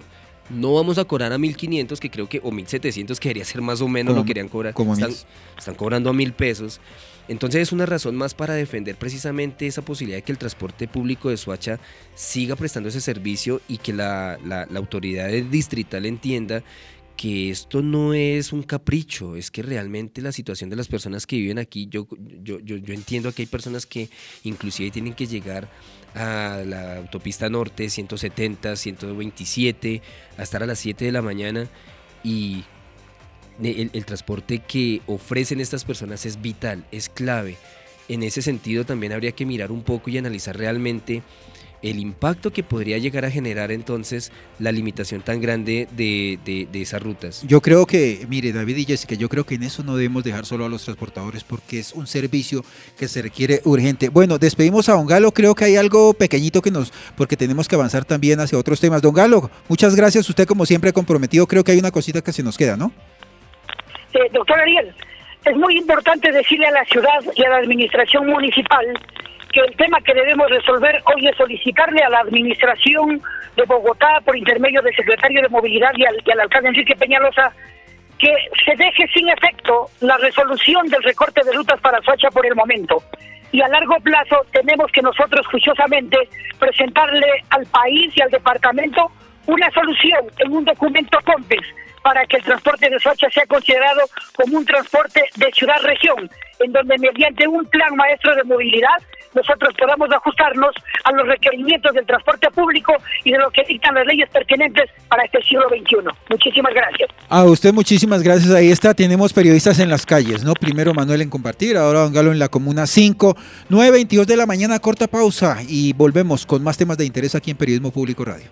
no vamos a cobrar a mil quinientos, que creo que, o mil setecientos, que debería ser más o menos Como- lo que querían cobrar. como Están, mil. están cobrando a mil pesos. Entonces es una razón más para defender precisamente esa posibilidad de que el transporte público de Soacha siga prestando ese servicio y que la, la, la autoridad distrital entienda que esto no es un capricho, es que realmente la situación de las personas que viven aquí, yo, yo, yo, yo entiendo que hay personas que inclusive tienen que llegar a la autopista norte, ciento setenta, ciento veintisiete, a estar a las siete de la mañana, y el, el transporte que ofrecen estas personas es vital, es clave. En ese sentido también habría que mirar un poco y analizar realmente el impacto que podría llegar a generar entonces la limitación tan grande de, de, de esas rutas. Yo creo que, mire, David y Jessica, yo creo que en eso no debemos dejar solo a los transportadores porque es un servicio que se requiere urgente. Bueno, despedimos a Don Galo, creo que hay algo pequeñito que nos, porque tenemos que avanzar también hacia otros temas. Don Galo, muchas gracias, usted como siempre comprometido, creo que hay una cosita que se nos queda, ¿no? Eh, doctor Ariel, es muy importante decirle a la ciudad y a la administración municipal que el tema que debemos resolver hoy es solicitarle a la administración de Bogotá, por intermedio del secretario de Movilidad y al, y al alcalde Enrique Peñalosa, que se deje sin efecto la resolución del recorte de rutas para Soacha por el momento. Y a largo plazo tenemos que nosotros juiciosamente presentarle al país y al departamento una solución en un documento COMPES para que el transporte de Soacha sea considerado como un transporte de ciudad-región, en donde mediante un plan maestro de movilidad nosotros podamos ajustarnos a los requerimientos del transporte público y de lo que dictan las leyes pertinentes para este siglo veintiuno. Muchísimas gracias. A usted muchísimas gracias, ahí está, tenemos periodistas en las calles, ¿no? Primero Manuel en Compartir, ahora Don Galo en la Comuna cinco, nueve veintidós de la mañana, corta pausa y volvemos con más temas de interés aquí en Periodismo Público Radio.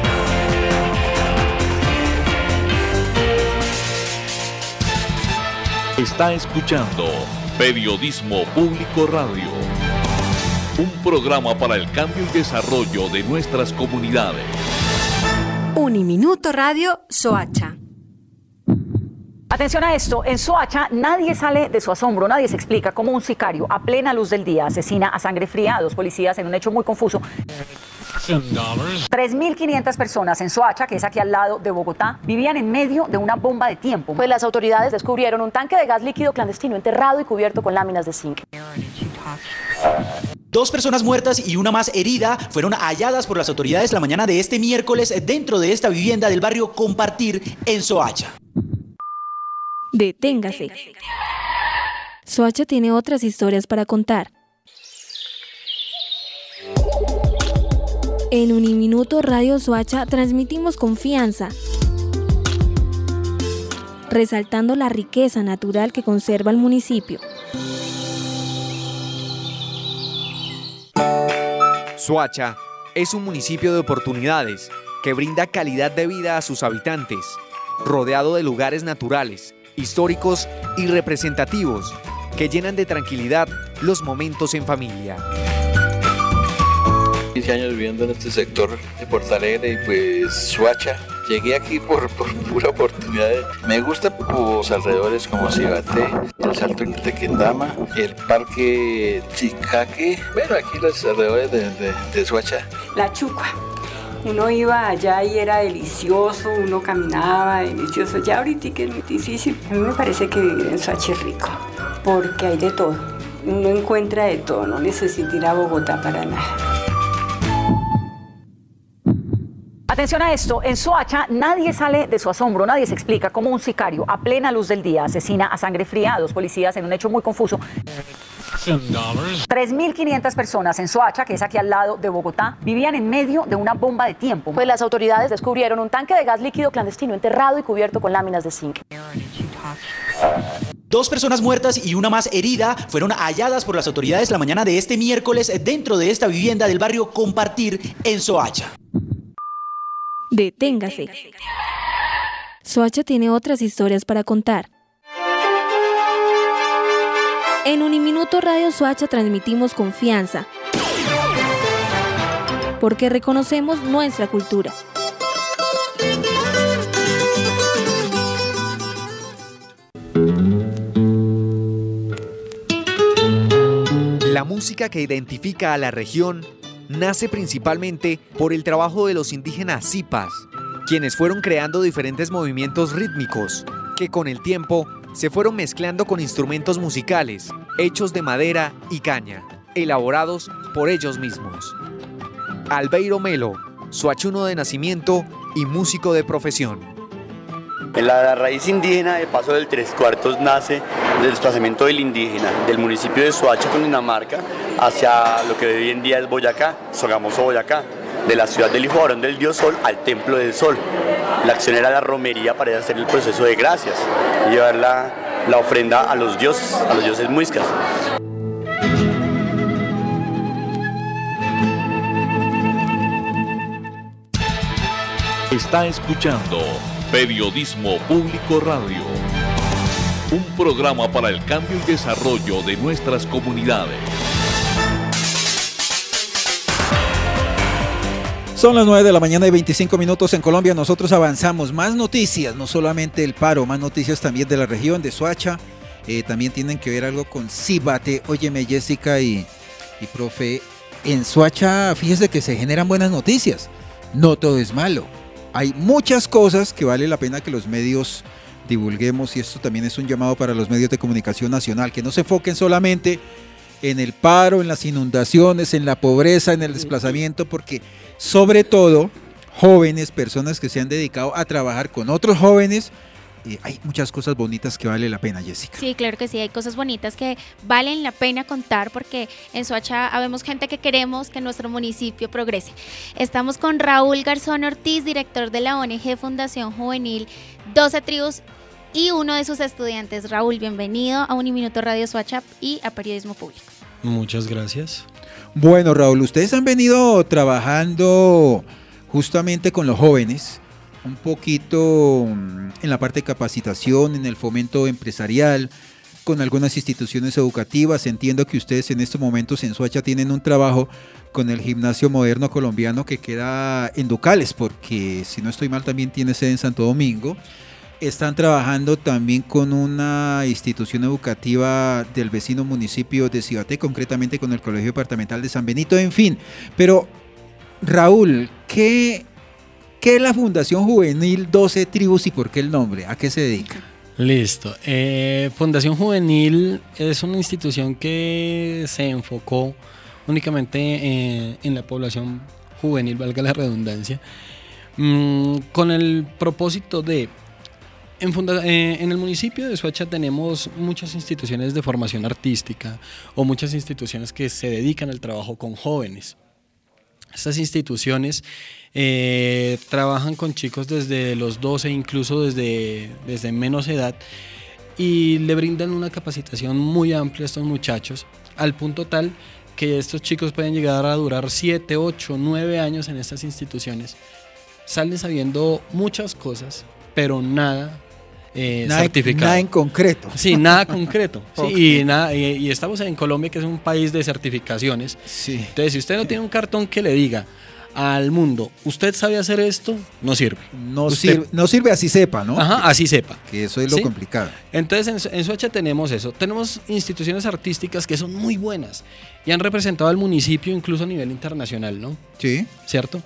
Está escuchando Periodismo Público Radio, un programa para el cambio y desarrollo de nuestras comunidades. Uniminuto Radio Soacha. Atención a esto, en Soacha nadie sale de su asombro, nadie se explica cómo un sicario a plena luz del día asesina a sangre fría a dos policías en un hecho muy confuso. tres mil quinientas personas en Soacha, que es aquí al lado de Bogotá, vivían en medio de una bomba de tiempo. Pues las autoridades descubrieron un tanque de gas líquido clandestino enterrado y cubierto con láminas de zinc. Dos personas muertas y una más herida fueron halladas por las autoridades la mañana de este miércoles dentro de esta vivienda del barrio Compartir en Soacha. Deténgase. Soacha tiene otras historias para contar. En Uniminuto Radio Soacha transmitimos confianza, resaltando la riqueza natural que conserva el municipio. Soacha es un municipio de oportunidades que brinda calidad de vida a sus habitantes, rodeado de lugares naturales, históricos y representativos que llenan de tranquilidad los momentos en familia. quince años viviendo en este sector de Porto Alegre y pues Soacha. Llegué aquí por, por pura oportunidad. Me gusta los alrededores como Cibaté, el Salto de Tequendama, el Parque Chicaque. Bueno, aquí los alrededores de, de, de Soacha. La Chucua. Uno iba allá y era delicioso, uno caminaba delicioso. Ya ahorita que es muy difícil. A mí me parece que vivir en Soacha es rico, porque hay de todo. Uno encuentra de todo, no necesita ir a Bogotá para nada. Atención a esto, en Soacha nadie sale de su asombro, nadie se explica cómo un sicario a plena luz del día asesina a sangre fría a dos policías en un hecho muy confuso. tres mil quinientas personas en Soacha, que es aquí al lado de Bogotá, vivían en medio de una bomba de tiempo. Pues las autoridades descubrieron un tanque de gas líquido clandestino enterrado y cubierto con láminas de zinc. Dos personas muertas y una más herida fueron halladas por las autoridades la mañana de este miércoles dentro de esta vivienda del barrio Compartir en Soacha. Deténgase. Soacha tiene otras historias para contar. En Uniminuto Radio Soacha transmitimos confianza, porque reconocemos nuestra cultura. La música que identifica a la región nace principalmente por el trabajo de los indígenas Zipas, quienes fueron creando diferentes movimientos rítmicos que con el tiempo se fueron mezclando con instrumentos musicales hechos de madera y caña, elaborados por ellos mismos. Albeiro Melo, suachuno de nacimiento y músico de profesión. La raíz indígena de Paso del Tres Cuartos nace del desplazamiento del indígena del municipio de Soacha, Cundinamarca, hacia lo que hoy en día es Boyacá, Sogamoso Boyacá, de la ciudad del Hijo Varón del Dios Sol al Templo del Sol. La acción era la romería para hacer el proceso de gracias y llevar la, la ofrenda a los dioses, a los dioses muiscas. Está escuchando Periodismo Público Radio, un programa para el cambio y desarrollo de nuestras comunidades. Son las nueve de la mañana y veinticinco minutos en Colombia. Nosotros avanzamos. Más noticias, no solamente el paro, más noticias también de la región de Soacha. Eh, también tienen que ver algo con Cibate. Óyeme, Jessica y, y profe, en Soacha, fíjese que se generan buenas noticias. No todo es malo. Hay muchas cosas que vale la pena que los medios divulguemos, y esto también es un llamado para los medios de comunicación nacional, que no se enfoquen solamente en el paro, en las inundaciones, en la pobreza, en el desplazamiento, porque sobre todo jóvenes, personas que se han dedicado a trabajar con otros jóvenes, eh, hay muchas cosas bonitas que vale la pena, Jessica. Sí, claro que sí, hay cosas bonitas que valen la pena contar, porque en Soacha habemos gente que queremos que nuestro municipio progrese. Estamos con Raúl Garzón Ortiz, director de la O N G Fundación Juvenil doce Tribus y uno de sus estudiantes. Raúl, bienvenido a Uniminuto Radio Soacha y a Periodismo Público. Muchas gracias. Bueno, Raúl, ustedes han venido trabajando justamente con los jóvenes, un poquito en la parte de capacitación, en el fomento empresarial, con algunas instituciones educativas. Entiendo que ustedes en estos momentos en Soacha tienen un trabajo con el Gimnasio Moderno Colombiano que queda en Ducales, porque si no estoy mal también tiene sede en Santo Domingo. Están trabajando también con una institución educativa del vecino municipio de Cibate, concretamente con el Colegio Departamental de San Benito, en fin. Pero, Raúl, ¿qué, qué es la Fundación Juvenil doce Tribus y por qué el nombre? ¿A qué se dedica? Listo. Eh, Fundación Juvenil es una institución que se enfocó únicamente en, en la población juvenil, valga la redundancia, mmm, con el propósito de... En, funda, eh, en el municipio de Soacha tenemos muchas instituciones de formación artística o muchas instituciones que se dedican al trabajo con jóvenes. Estas instituciones eh, trabajan con chicos desde los doce, incluso desde, desde menos edad, y le brindan una capacitación muy amplia a estos muchachos, al punto tal que estos chicos pueden llegar a durar siete, ocho, nueve años en estas instituciones. Salen sabiendo muchas cosas, pero nada Eh, nada, certificado. Nada en concreto. Sí, nada concreto. Sí, Okay. y, nada, y, y estamos en Colombia, que es un país de certificaciones. Sí. Entonces, si usted no tiene un cartón que le diga al mundo, usted sabe hacer esto, no sirve. No, usted, sirve, no sirve así sepa, ¿no? Ajá, así sepa. Que eso es lo ¿Sí? complicado. Entonces, en, en Soacha tenemos eso. Tenemos instituciones artísticas que son muy buenas y han representado al municipio incluso a nivel internacional, ¿no? Sí. ¿Cierto?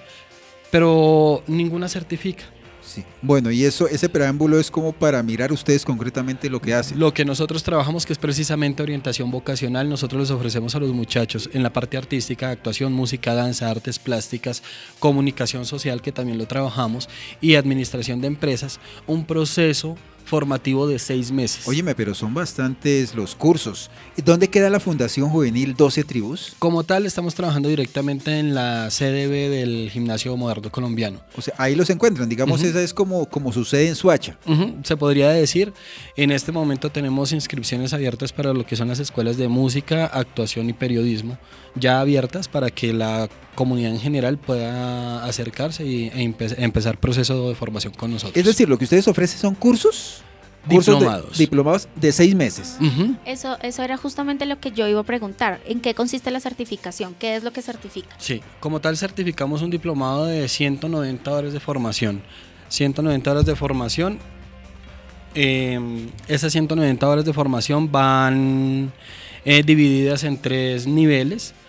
Pero ninguna certifica. Sí. Bueno, y eso, ese preámbulo es como para mirar ustedes concretamente lo que hacen. Lo que nosotros trabajamos, que es precisamente orientación vocacional, nosotros les ofrecemos a los muchachos en la parte artística, actuación, música, danza, artes plásticas, comunicación social, que también lo trabajamos, y administración de empresas, un proceso formativo de seis meses. Óyeme, pero son bastantes los cursos. ¿Dónde queda la Fundación Juvenil doce Tribus? Como tal, estamos trabajando directamente en la C D B del Gimnasio Moderno Colombiano. O sea, ahí los encuentran, digamos, uh-huh. Esa es como, como sucede en Soacha. Uh-huh. Se podría decir, en este momento tenemos inscripciones abiertas para lo que son las escuelas de música, actuación y periodismo, ya abiertas para que la comunidad en general pueda acercarse y, e empe- empezar proceso de formación con nosotros. Es decir, lo que ustedes ofrecen son cursos, diplomados, cursos de, diplomados de seis meses. Uh-huh. Eso, eso era justamente lo que yo iba a preguntar. ¿En qué consiste la certificación? ¿Qué es lo que certifica? Sí, como tal certificamos un diplomado de ciento noventa horas de formación. ciento noventa horas de formación. Eh, esas ciento noventa horas de formación van eh, divididas en tres niveles.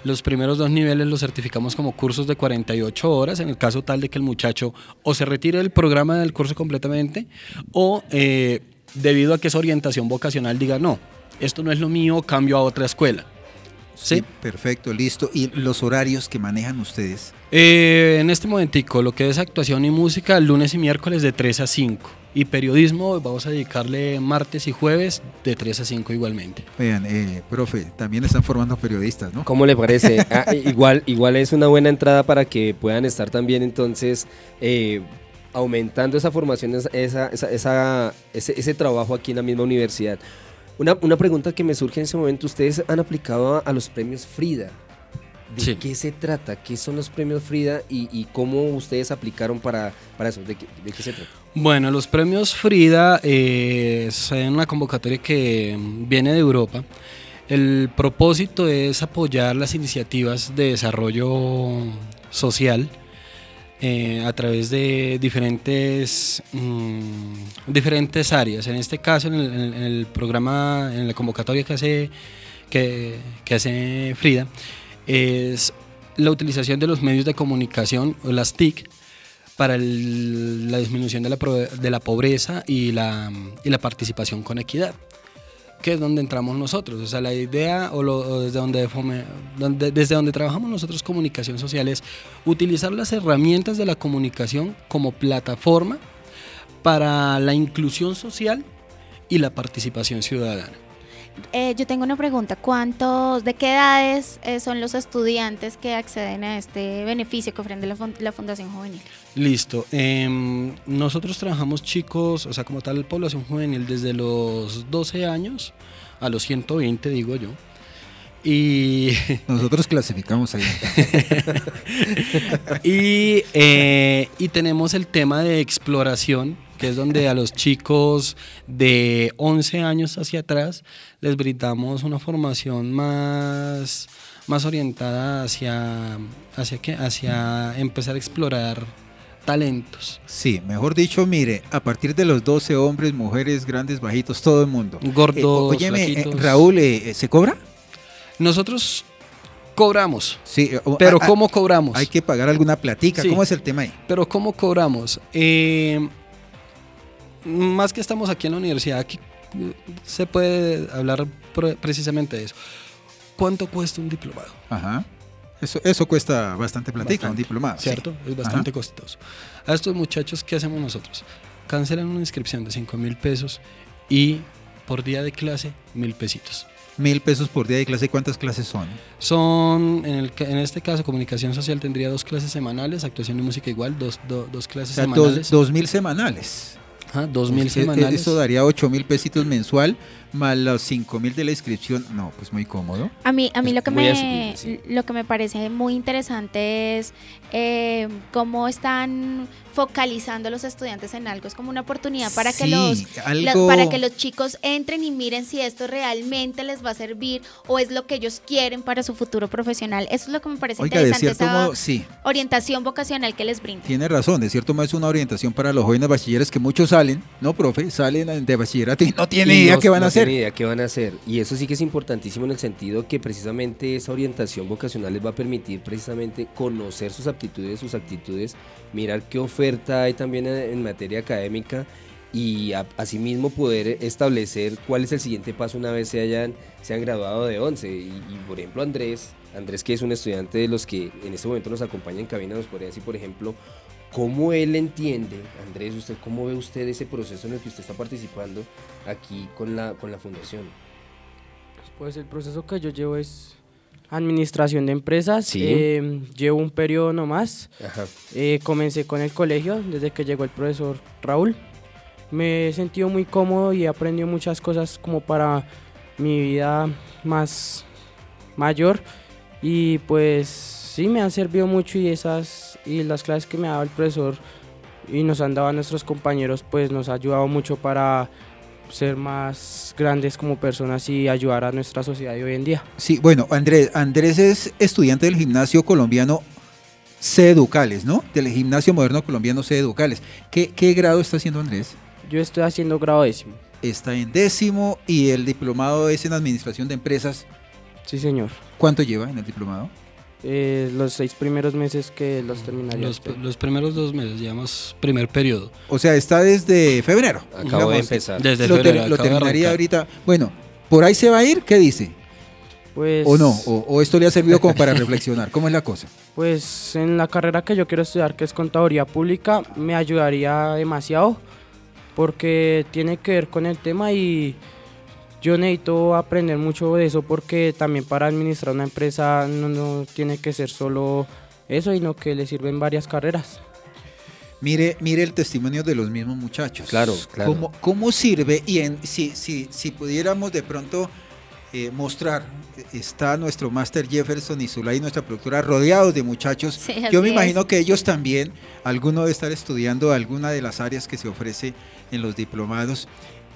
Los primeros dos niveles los certificamos como cursos de cuarenta y ocho horas, en el caso tal de que el muchacho o se retire del programa del curso completamente o eh, debido a que es orientación vocacional diga no, esto no es lo mío, cambio a otra escuela. Sí, sí, perfecto, listo. ¿Y los horarios que manejan ustedes? Eh, en este momentico, lo que es actuación y música, lunes y miércoles de tres a cinco. Y periodismo, vamos a dedicarle martes y jueves de tres a cinco igualmente. Vean, eh, profe, también están formando periodistas, ¿no? ¿Cómo le parece? Ah, igual, igual es una buena entrada para que puedan estar también entonces eh, aumentando esa formación, esa, esa, esa, ese, ese trabajo aquí en la misma universidad. Una, una pregunta que me surge en ese momento, ustedes han aplicado a, a los premios Frida. ¿De sí. qué se trata? ¿Qué son los premios Frida y, y cómo ustedes aplicaron para, para eso? ¿De qué, de qué se trata? Bueno, los premios Frida eh, es una convocatoria que viene de Europa. El propósito es apoyar las iniciativas de desarrollo social eh, a través de diferentes, mmm, diferentes áreas. En este caso, en el, en el programa, en la convocatoria que hace, que, que hace Frida, es la utilización de los medios de comunicación, o las T I C, para el, la disminución de la, de la pobreza y la, y la participación con equidad, que es donde entramos nosotros. O sea, la idea o, lo, o desde, donde fome, donde, desde donde trabajamos nosotros comunicación social es utilizar las herramientas de la comunicación como plataforma para la inclusión social y la participación ciudadana. Eh, yo tengo una pregunta, ¿cuántos, de qué edades eh, son los estudiantes que acceden a este beneficio que ofrece la, fund- la Fundación Juvenil? Listo, eh, nosotros trabajamos chicos, o sea, como tal población juvenil desde los doce años a los ciento veinte, digo yo. Y nosotros clasificamos ahí. y, eh, y tenemos el tema de exploración, que es donde a los chicos de once años hacia atrás les brindamos una formación más, más orientada hacia, hacia, ¿qué? hacia empezar a explorar talentos. Sí, mejor dicho, mire, a partir de los doce, hombres, mujeres, grandes, bajitos, todo el mundo. Gordos, eh, óyeme, eh, Raúl, eh, ¿se cobra? Nosotros cobramos, sí, pero a, a, ¿cómo cobramos? Hay que pagar alguna platica, sí. ¿Cómo es el tema ahí? Pero ¿cómo cobramos? Eh, más que estamos aquí en la universidad, aquí se puede hablar precisamente de eso. ¿Cuánto cuesta un diplomado? Ajá. Eso, eso cuesta bastante platica, bastante, un diplomado. ¿Cierto? Sí. Es bastante Ajá. costoso. A estos muchachos, ¿qué hacemos nosotros? Cancelan una inscripción de cinco mil pesos y por día de clase, mil pesitos. Mil pesos por día de clase. ¿Cuántas clases son? Son, en, el, en este caso, comunicación social tendría dos clases semanales, actuación y música igual, dos, do, dos clases o sea, semanales. Dos, dos mil semanales. Ah, dos mil semanales. Eso daría ocho mil pesitos mensual, más los cinco mil de la inscripción. No, pues muy cómodo. A mí, a mí lo que me, sí. lo que me parece muy interesante es eh, cómo están focalizando a los estudiantes en algo. Es como una oportunidad para que sí, los algo... la, para que los chicos entren y miren si esto realmente les va a servir o es lo que ellos quieren para su futuro profesional. Eso es lo que me parece Oiga, interesante, de cierto esa modo, sí. orientación vocacional que les brinda. Tiene razón, de cierto modo es una orientación para los jóvenes bachilleres que muchos salen, ¿no, profe? Salen de bachillerato y no tienen idea no, qué van no a hacer. No tienen idea qué van a hacer. Y eso sí que es importantísimo en el sentido que precisamente esa orientación vocacional les va a permitir precisamente conocer sus aptitudes, sus actitudes, mirar qué oferta hay también en materia académica y a, asimismo poder establecer cuál es el siguiente paso una vez se hayan, se han graduado de once. Y, y por ejemplo Andrés, Andrés que es un estudiante de los que en este momento nos acompaña en cabina, nos podría decir por ejemplo cómo él entiende, Andrés, usted cómo ve usted ese proceso en el que usted está participando aquí con la, con la fundación. Pues el proceso que yo llevo es administración de empresas, ¿sí? eh, llevo un periodo nomás, Ajá. Eh, comencé con el colegio desde que llegó el profesor Raúl, me he sentido muy cómodo y he aprendido muchas cosas como para mi vida más mayor y pues sí me han servido mucho y esas y las clases que me ha dado el profesor y nos han dado a nuestros compañeros pues nos ha ayudado mucho para ser más grandes como personas y ayudar a nuestra sociedad de hoy en día. Sí, bueno, Andrés, Andrés es estudiante del gimnasio colombiano C. Ducales, ¿no? Del gimnasio moderno colombiano C. Ducales. ¿Qué, qué grado está haciendo Andrés? Yo estoy haciendo grado décimo. Está en décimo y el diplomado es en administración de empresas. Sí, señor. ¿Cuánto lleva en el diplomado? Eh, los seis primeros meses que los terminaría. Los, los primeros dos meses, digamos, primer periodo. O sea, está desde febrero. Acabo digamos, de empezar. Desde lo, febrero, ter, lo acabo de terminaría arrancar. ahorita. Bueno, ¿por ahí se va a ir? ¿Qué dice? Pues, ¿O no? O, ¿O esto le ha servido como para reflexionar? ¿Cómo es la cosa? Pues en la carrera que yo quiero estudiar, que es Contaduría Pública, me ayudaría demasiado porque tiene que ver con el tema y yo necesito aprender mucho de eso porque también para administrar una empresa no, no tiene que ser solo eso, sino que le sirven varias carreras. Mire, mire el testimonio de los mismos muchachos. Claro, claro. ¿Cómo, cómo sirve? Y en, si, si, si pudiéramos de pronto eh, mostrar, está nuestro máster Jefferson y Zulay, nuestra productora, rodeados de muchachos. Sí, Yo me así imagino es. que ellos también, alguno debe estar estudiando alguna de las áreas que se ofrece en los diplomados.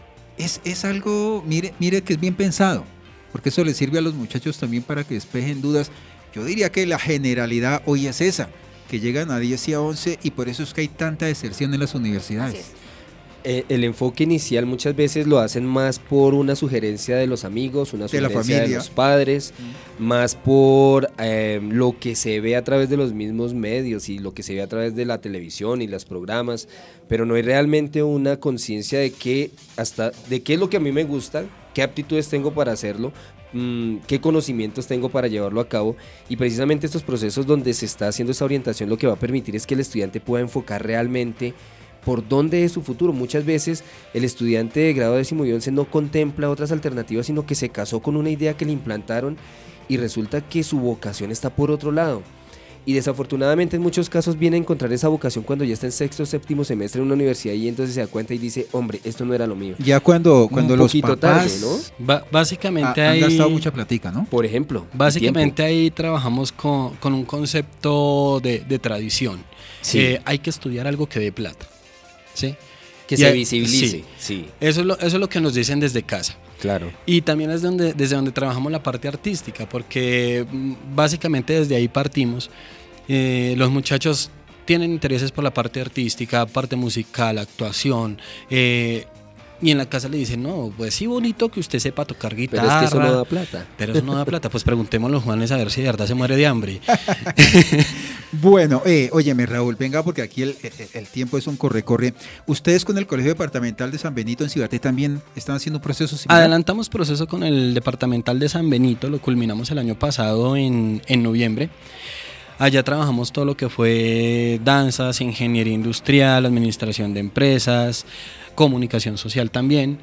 Es, es algo, mire, mire que es bien pensado, porque eso les sirve a los muchachos también para que despejen dudas. Yo diría que la generalidad hoy es esa, que llegan a diez y a once y por eso es que hay tanta deserción en las universidades. Eh, el enfoque inicial muchas veces lo hacen más por una sugerencia de los amigos, una De la sugerencia de, familia. los padres, mm. más por eh, lo que se ve a través de los mismos medios y lo que se ve a través de la televisión y los programas, pero no hay realmente una conciencia de qué hasta de qué es lo que a mí me gusta, qué aptitudes tengo para hacerlo, mmm, qué conocimientos tengo para llevarlo a cabo, y precisamente estos procesos donde se está haciendo esa orientación lo que va a permitir es que el estudiante pueda enfocar realmente por dónde es su futuro. Muchas veces el estudiante de grado décimo y once no contempla otras alternativas, sino que se casó con una idea que le implantaron y resulta que su vocación está por otro lado. Y desafortunadamente en muchos casos viene a encontrar esa vocación cuando ya está en sexto o séptimo semestre en una universidad y entonces se da cuenta y dice, hombre, esto no era lo mío. Ya cuando, cuando Un los poquito papás tarde, ¿no? Ba- básicamente ha- han hay, gastado mucha platica, ¿no? Por ejemplo. Básicamente ahí trabajamos con, con un concepto de, de tradición. Sí. Eh, hay que estudiar algo que dé plata. ¿Sí? Que Y se hay- visibilice. sí. Sí. Eso es, lo, eso es lo que nos dicen desde casa. Claro. Y también es donde, desde donde trabajamos la parte artística, porque mm, básicamente desde ahí partimos. Eh, los muchachos tienen intereses por la parte artística, parte musical, actuación. Eh, y en la casa le dicen, no, pues sí, bonito que usted sepa tocar guitarra. Pero es que eso no da plata. Pero eso no da plata. Pues preguntémosle a los Juanes a ver si de verdad se muere de hambre. Bueno, eh, óyeme Raúl, venga porque aquí el, el, el tiempo es un corre-corre. Ustedes con el Colegio Departamental de San Benito en Cibaté también están haciendo un proceso similar. Adelantamos proceso con el Departamental de San Benito, lo culminamos el año pasado en, en noviembre. Allá trabajamos todo lo que fue danzas, ingeniería industrial, administración de empresas, comunicación social también.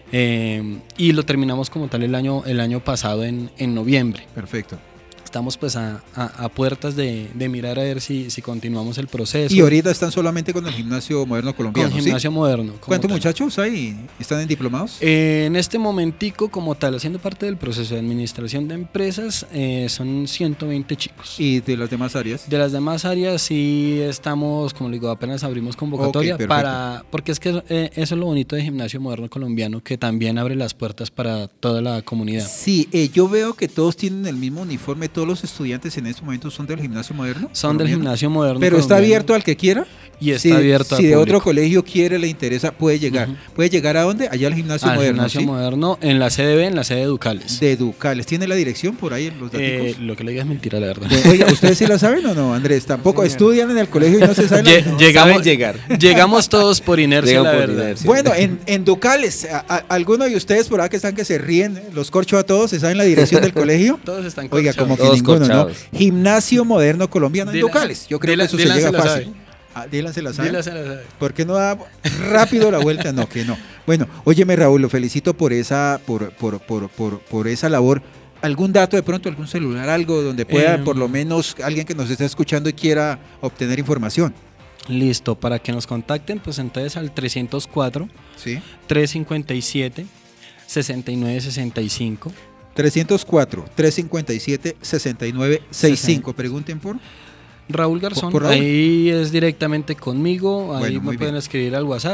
Eh, y lo terminamos como tal el año, el año pasado en, en noviembre. Perfecto. Estamos pues a, a, a puertas de, de mirar a ver si, si continuamos el proceso. Y ahorita están solamente con el Gimnasio Moderno Colombiano, Con Gimnasio ¿sí? Moderno. como ¿Cuántos tal. muchachos hay? ¿Están en diplomados? Eh, en este momentico, como tal, haciendo parte del proceso de administración de empresas, eh, son ciento veinte chicos. ¿Y de las demás áreas? De las demás áreas sí estamos, como le digo, apenas abrimos convocatoria, Ok, perfecto. para porque es que eh, eso es lo bonito de Gimnasio Moderno Colombiano, que también abre las puertas para toda la comunidad. Sí, eh, yo veo que todos tienen el mismo uniforme, todos los estudiantes en este momento son del Gimnasio Moderno. Son del Colombiano. Gimnasio Moderno Pero está Colombiano. abierto al que quiera. Y está si, abierto Si al de público. otro colegio quiere, le interesa, puede llegar. Ujú. ¿Puede llegar a dónde? Allá al Gimnasio Al Moderno. Gimnasio ¿sí? Moderno, en la sede B, en la sede de Ducales. De Ducales. ¿Tiene la dirección por ahí en los datos? Eh, lo que le diga es mentira, la verdad. Bueno, oiga, ¿ustedes sí la saben o no, Andrés? Tampoco estudian en el colegio y no se saben. Lle- la- llegamos, Saben llegar. llegamos todos por inercia, Llegan la por verdad. inercia. Bueno, en, en Ducales, a, a- alguno de ustedes por acá que están que se ríen, los corcho a todos, ¿se saben la dirección del colegio? Todos están Oiga, como que Todos ninguno, corchados. ¿no? Gimnasio Moderno Colombiano en Dylan- Ducales. Yo creo Dylan- que eso Dylan se llega se la fácil. sabe. Ah, Dylan se la sabe. Dylan se la sabe. ¿Por qué no da rápido la vuelta? No, que no. Bueno, óyeme Raúl, lo felicito por esa, por, por, por, por, por esa labor. ¿Algún dato de pronto, algún celular, algo donde pueda, Em. por lo menos, alguien que nos esté escuchando y quiera obtener información? Listo, para que nos contacten, pues entonces al trescientos cuatro, Sí. trescientos cincuenta y siete, sesenta y nueve sesenta y cinco. trescientos cuatro, trescientos cincuenta y siete, sesenta y nueve sesenta y cinco. Pregunten por. Raúl Garzón, Por- por Raúl. ahí es directamente conmigo, ahí Bueno, me muy pueden bien. escribir al WhatsApp.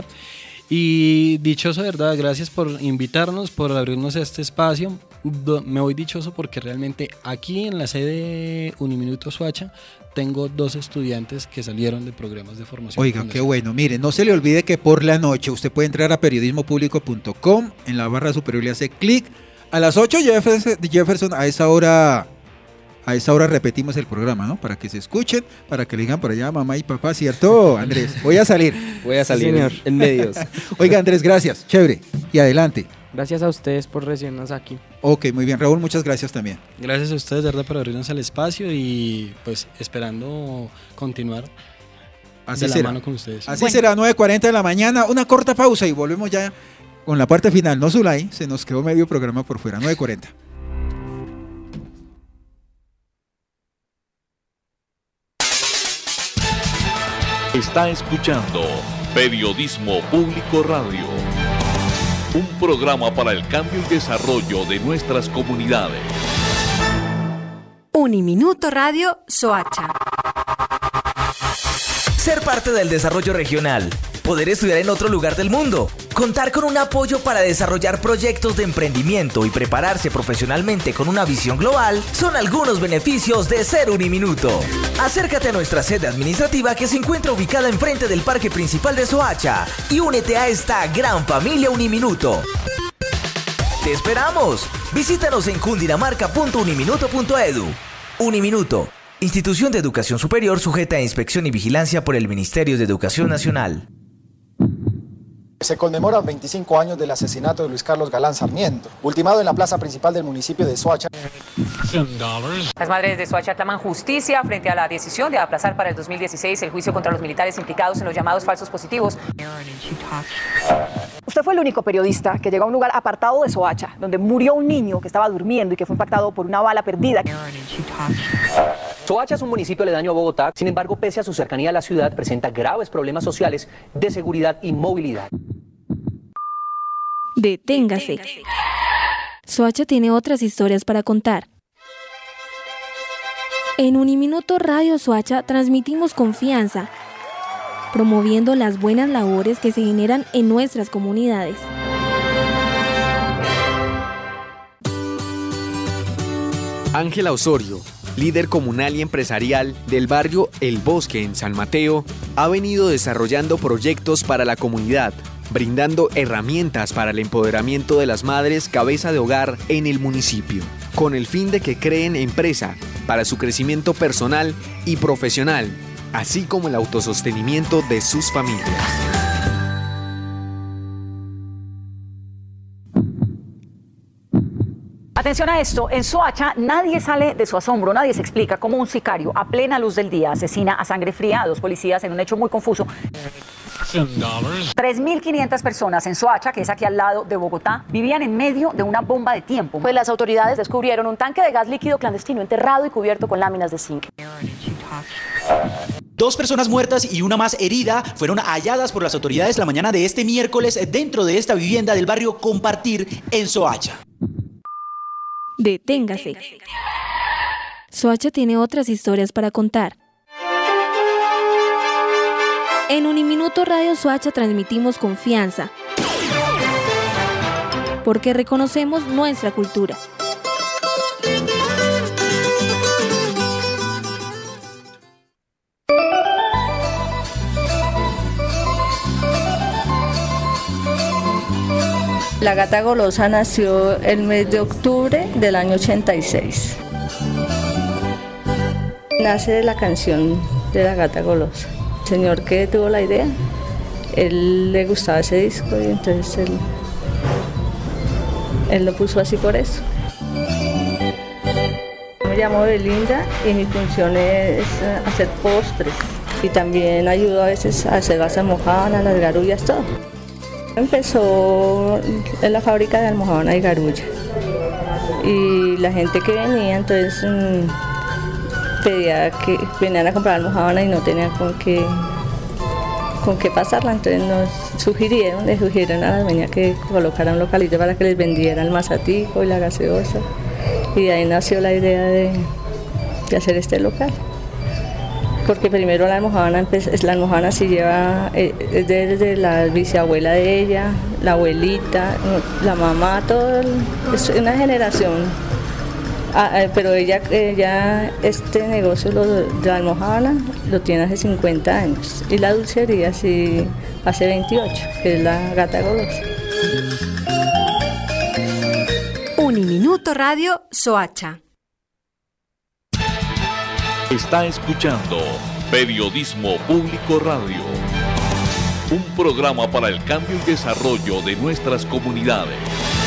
Y dichoso, de verdad, gracias por invitarnos, por abrirnos este espacio. Do- me voy dichoso porque realmente aquí en la sede Uniminuto Soacha tengo dos estudiantes que salieron de programas de formación. Oiga, qué profesional. bueno. Mire, no se le olvide que por la noche usted puede entrar a periodismo público punto com, en la barra superior le hace clic A las ocho, Jefferson, Jefferson, a esa hora, a esa hora repetimos el programa, ¿no? Para que se escuchen, para que le digan por allá mamá y papá, ¿cierto, Andrés? Voy a salir. Voy a salir, sí, señor. en medios. Oiga, Andrés, gracias, chévere, y adelante. Gracias a ustedes por recibirnos aquí. Ok, muy bien, Raúl, muchas gracias también. Gracias a ustedes, de verdad, por abrirnos el espacio y pues esperando continuar Así de la será. mano con ustedes. Así bueno. será, nueve cuarenta de la mañana, una corta pausa y volvemos ya con la parte final. No, Zulay, se nos quedó medio programa por fuera, nueve cuarenta. Está escuchando Periodismo Público Radio, un programa para el cambio y desarrollo de nuestras comunidades. Uniminuto Radio Soacha. Ser parte del desarrollo regional, poder estudiar en otro lugar del mundo, contar con un apoyo para desarrollar proyectos de emprendimiento y prepararse profesionalmente con una visión global son algunos beneficios de ser Uniminuto. Acércate a nuestra sede administrativa que se encuentra ubicada enfrente del parque principal de Soacha y únete a esta gran familia Uniminuto. ¡Te esperamos! Visítanos en cundinamarca punto uniminuto punto edu. Uniminuto, institución de educación superior sujeta a inspección y vigilancia por el Ministerio de Educación Nacional. Se conmemoran veinticinco años del asesinato de Luis Carlos Galán Sarmiento, ultimado en la plaza principal del municipio de Soacha. Las madres de Soacha claman justicia frente a la decisión de aplazar para el dos mil dieciséis el juicio contra los militares implicados en los llamados falsos positivos. Usted fue el único periodista que llegó a un lugar apartado de Soacha, donde murió un niño que estaba durmiendo y que fue impactado por una bala perdida. Soacha es un municipio aledaño a Bogotá, sin embargo, pese a su cercanía a la ciudad, presenta graves problemas sociales de seguridad y movilidad. Deténgase. Soacha tiene otras historias para contar. En Uniminuto Radio Soacha transmitimos confianza, promoviendo las buenas labores que se generan en nuestras comunidades. Ángela Osorio, líder comunal y empresarial del barrio El Bosque en San Mateo, ha venido desarrollando proyectos para la comunidad, brindando herramientas para el empoderamiento de las madres cabeza de hogar en el municipio, con el fin de que creen empresa para su crecimiento personal y profesional, así como el autosostenimiento de sus familias. Atención a esto, en Soacha nadie sale de su asombro, nadie se explica cómo un sicario a plena luz del día asesina a sangre fría a dos policías en un hecho muy confuso. tres mil quinientas personas en Soacha, que es aquí al lado de Bogotá, vivían en medio de una bomba de tiempo. Pues las autoridades descubrieron un tanque de gas líquido clandestino enterrado y cubierto con láminas de zinc. Dos personas muertas y una más herida fueron halladas por las autoridades la mañana de este miércoles dentro de esta vivienda del barrio Compartir en Soacha. Deténgase. Soacha tiene otras historias para contar. En Uniminuto Radio Soacha transmitimos confianza, porque reconocemos nuestra cultura. La gata golosa nació el mes de octubre del año ochenta y seis. Nace de la canción de la gata golosa. El señor que tuvo la idea, él le gustaba ese disco y entonces él, él lo puso así por eso. Me llamo Belinda y mi función es hacer postres y también ayudo a veces a hacer las almohadas, las garullas, todo. Empezó en la fábrica de almohadana y garulla y la gente que venía entonces mmm, pedía que venían a comprar almohadana y no tenían con qué, con qué pasarla, entonces nos sugirieron, le sugirieron a la dueña que colocara un localito para que les vendiera el mazatico y la gaseosa y de ahí nació la idea de, de hacer este local. Porque primero la almohadana, la almohadana sí lleva, es desde la bisabuela de ella, la abuelita, la mamá, todo, es una generación. Ah, pero ella, ella, este negocio lo, de la almohadana lo tiene hace cincuenta años y la dulcería sí hace veintiocho, que es la gata golosa. Uniminuto Uniminuto Radio Soacha. Está escuchando Periodismo Público Radio, un programa para el cambio y desarrollo de nuestras comunidades.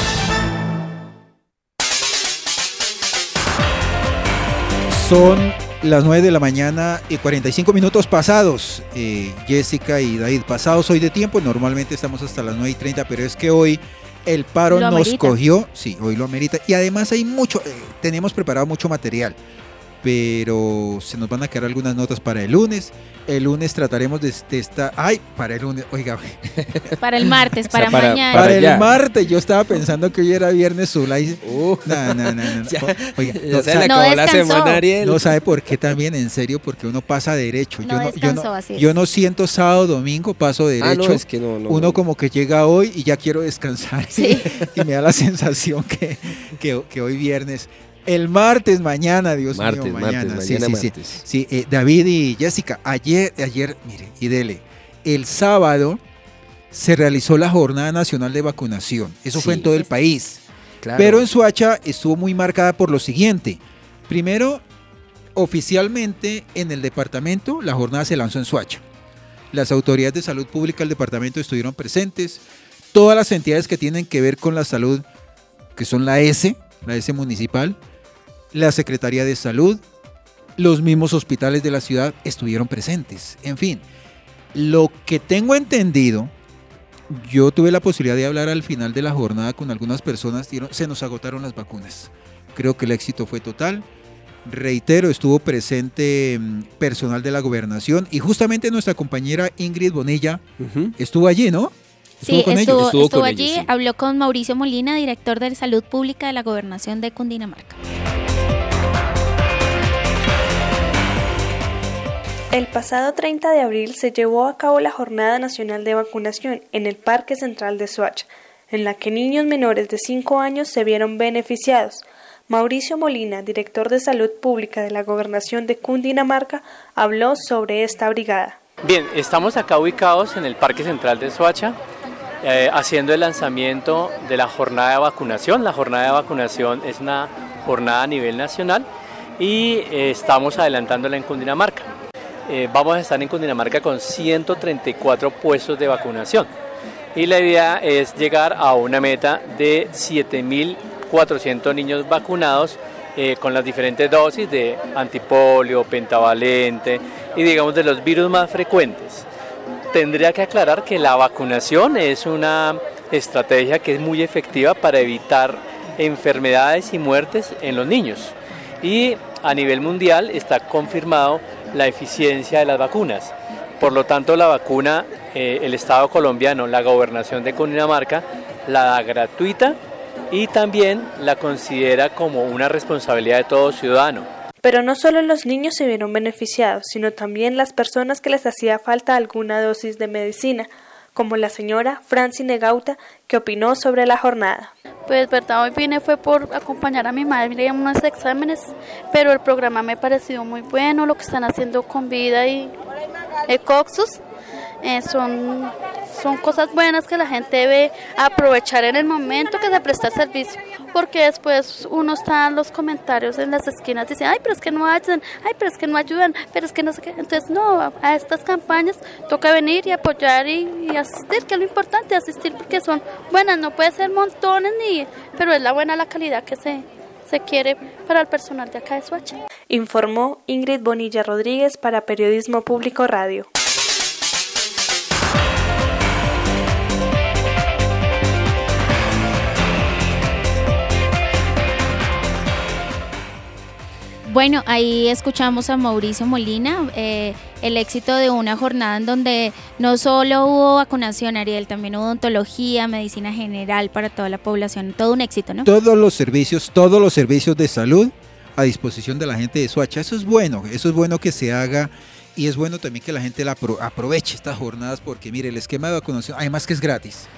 Son las nueve de la mañana y cuarenta y cinco minutos pasados, eh, Jessica y David, pasados hoy de tiempo. Normalmente estamos hasta las nueve y treinta, pero es que hoy el paro nos cogió, sí, hoy lo amerita, y además hay mucho, eh, tenemos preparado mucho material, pero se nos van a quedar algunas notas para el lunes. El lunes trataremos de, de estar, ay, para el lunes, oiga, para el martes, para, o sea, para mañana, para, para el martes. Yo estaba pensando que hoy era viernes Zulay. Uh, no, no, no, no. Oiga, ya no, se le acabó la semana, Ariel. No sabe por qué también, en serio, porque uno pasa derecho. No yo, no, yo, no, así yo no siento sábado, domingo, paso derecho. Ah, no, es que no, no, uno como que llega hoy y ya quiero descansar. Sí. Y me da la sensación que, que, que hoy viernes. El martes, mañana, Dios martes, mío, mañana. Martes, sí, mañana sí, martes. sí, sí. Eh, David y Jessica, ayer, ayer, mire, y dele, el sábado se realizó la Jornada Nacional de Vacunación. Eso sí, fue en todo el país. Claro. Pero en Soacha estuvo muy marcada por lo siguiente. Primero, oficialmente en el departamento, la jornada se lanzó en Soacha. Las autoridades de salud pública del departamento estuvieron presentes. Todas las entidades que tienen que ver con la salud, que son la S, la S municipal, la Secretaría de Salud, los mismos hospitales de la ciudad estuvieron presentes. En fin, lo que tengo entendido, yo tuve la posibilidad de hablar al final de la jornada con algunas personas, se nos agotaron las vacunas. Creo que el éxito fue total. Reitero, estuvo presente personal de la gobernación y justamente nuestra compañera Ingrid Bonilla uh-huh. estuvo allí, ¿no? Sí, estuvo, estuvo, estuvo, estuvo allí, ellos, sí. Habló con Mauricio Molina, director de Salud Pública de la Gobernación de Cundinamarca. El pasado treinta de abril se llevó a cabo la Jornada Nacional de Vacunación en el Parque Central de Soacha, en la que niños menores de cinco años se vieron beneficiados. Mauricio Molina, director de Salud Pública de la Gobernación de Cundinamarca, habló sobre esta brigada. Bien, estamos acá ubicados en el Parque Central de Soacha, eh, haciendo el lanzamiento de la jornada de vacunación. La jornada de vacunación es una jornada a nivel nacional y eh, estamos adelantándola en Cundinamarca. Eh, vamos a estar en Cundinamarca con ciento treinta y cuatro puestos de vacunación y la idea es llegar a una meta de siete mil cuatrocientos niños vacunados eh, con las diferentes dosis de antipolio, pentavalente y digamos de los virus más frecuentes. Tendría que aclarar que la vacunación es una estrategia que es muy efectiva para evitar enfermedades y muertes en los niños y a nivel mundial está confirmado la eficiencia de las vacunas. Por lo tanto, la vacuna, eh, el Estado colombiano, la Gobernación de Cundinamarca, la da gratuita y también la considera como una responsabilidad de todo ciudadano. Pero no solo los niños se vieron beneficiados, sino también las personas que les hacía falta alguna dosis de medicina, como la señora Franci Negauta, que opinó sobre la jornada. Pues verdad, hoy vine fue por acompañar a mi madre en unos exámenes, pero el programa me pareció muy bueno, lo que están haciendo con Vida y Ecoxus, eh, son, son cosas buenas que la gente debe aprovechar en el momento que se presta el servicio, porque después uno está en los comentarios en las esquinas diciendo, ay, pero es que no ayudan, ay, pero es que no ayudan, pero es que no sé qué. Entonces, no, a estas campañas toca venir y apoyar y, y asistir, que es lo importante, asistir porque son buenas, no puede ser montones, ni, pero es la buena la calidad que se, se quiere para el personal de acá de Soacha. Informó Ingrid Bonilla Rodríguez para Periodismo Público Radio. Bueno, ahí escuchamos a Mauricio Molina, eh, el éxito de una jornada en donde no solo hubo vacunación, Ariel, también hubo odontología, medicina general para toda la población, todo un éxito, ¿no? Todos los servicios, todos los servicios de salud a disposición de la gente de Soacha, eso es bueno, eso es bueno que se haga y es bueno también que la gente la apro- aproveche estas jornadas porque mire, el esquema de vacunación, además que es gratis.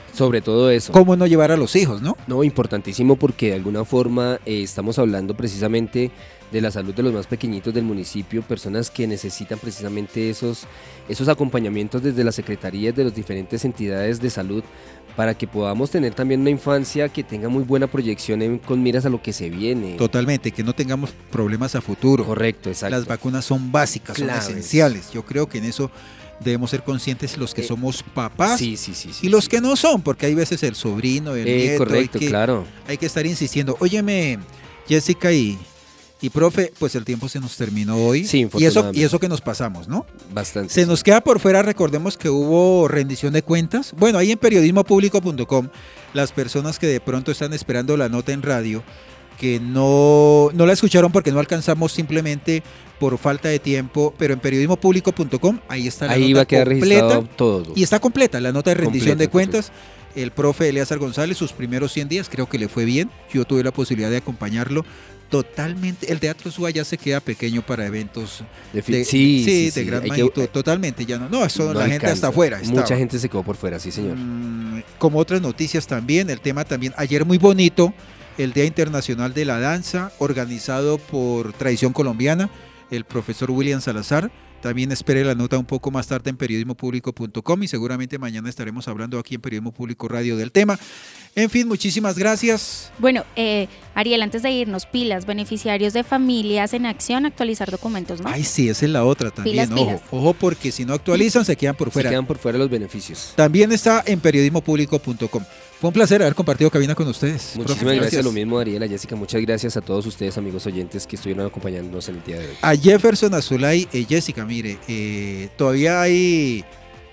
Sobre todo eso. ¿Cómo no llevar a los hijos, no? No, importantísimo porque de alguna forma eh, estamos hablando precisamente de la salud de los más pequeñitos del municipio, personas que necesitan precisamente esos, esos acompañamientos desde las secretarías de las diferentes entidades de salud para que podamos tener también una infancia que tenga muy buena proyección en, con miras a lo que se viene. Totalmente, que no tengamos problemas a futuro. Correcto, exacto. Las vacunas son básicas, Claves. son esenciales. Yo creo que en eso debemos ser conscientes los que eh, somos papás sí, sí, sí, sí, y los sí. que no son, porque hay veces el sobrino, el eh, nieto, correcto, hay que, claro. hay que estar insistiendo. Óyeme, Jessica y, y profe, pues el tiempo se nos terminó hoy sí, y eso y eso que nos pasamos, ¿no? Bastante. Se nos queda por fuera, recordemos que hubo rendición de cuentas. Bueno, ahí en periodismo público punto com, las personas que de pronto están esperando la nota en radio, que no, no la escucharon porque no alcanzamos simplemente por falta de tiempo, pero en periodismo público punto com, ahí está la ahí nota va a quedar completa registrado todo. Y está completa la nota de rendición Completa, de cuentas. El profe Eleazar González, sus primeros cien días, creo que le fue bien. Yo tuve la posibilidad de acompañarlo totalmente. El Teatro Suba ya se queda pequeño para eventos de, de, sí, sí, sí, de sí, gran que, magnitud. Totalmente, ya no. No, eso no la alcanza. gente hasta afuera. Mucha estaba. gente se quedó por fuera, sí, señor. Mm, como otras noticias también, el tema también, ayer muy bonito, el Día Internacional de la Danza, organizado por Tradición Colombiana, el profesor William Salazar. También espere la nota un poco más tarde en periodismo público punto com y seguramente mañana estaremos hablando aquí en Periodismo Público Radio del tema. En fin, muchísimas gracias. Bueno, eh, Ariel, antes de irnos, pilas, beneficiarios de Familias en Acción, actualizar documentos, ¿no? Ay, sí, esa es la otra también, Pilas, ojo, pilas. ojo, porque si no actualizan se quedan por fuera. Se quedan por fuera los beneficios. También está en periodismo público punto com. Fue un placer haber compartido cabina con ustedes. Muchísimas Profe, gracias. gracias, lo mismo Ariela, Jessica, muchas gracias a todos ustedes, amigos oyentes, que estuvieron acompañándonos en el día de hoy. A Jefferson, a Zulay, eh, Jessica, mire, eh, todavía hay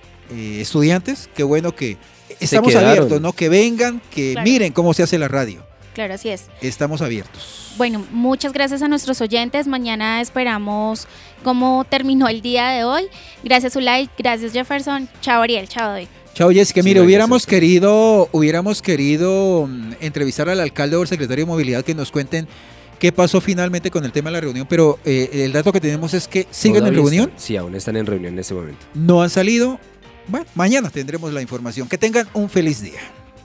eh, estudiantes, qué bueno que estamos abiertos, ¿no? Que vengan, que claro. miren cómo se hace la radio. Claro, así es. Estamos abiertos. Bueno, muchas gracias a nuestros oyentes. Mañana esperamos cómo terminó el día de hoy. Gracias, Zulay. Gracias, Jefferson. Chao, Ariel. Chao, David. Chao, Jessica. Sí, mire, hubiéramos querido, hubiéramos querido um, entrevistar al alcalde o al secretario de Movilidad que nos cuenten qué pasó finalmente con el tema de la reunión, pero eh, el dato que tenemos es que siguen en reunión. Están, sí, aún están en reunión en este momento. No han salido. Bueno, mañana tendremos la información. Que tengan un feliz día.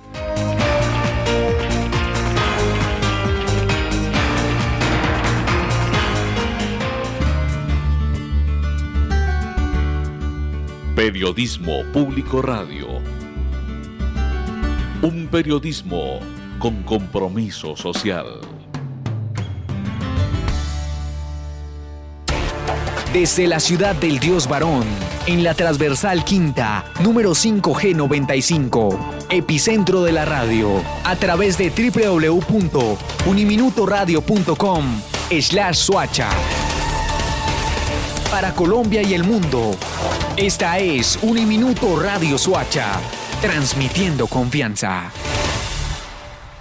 Periodismo Público Radio. Un periodismo con compromiso social. Desde la ciudad del Dios Varón, en la transversal quinta, número cinco G noventa y cinco, epicentro de la radio, a través de doble u doble u doble u punto uniminutoradio punto com slash Soacha. Para Colombia y el mundo, esta es Uniminuto Radio Soacha, transmitiendo confianza.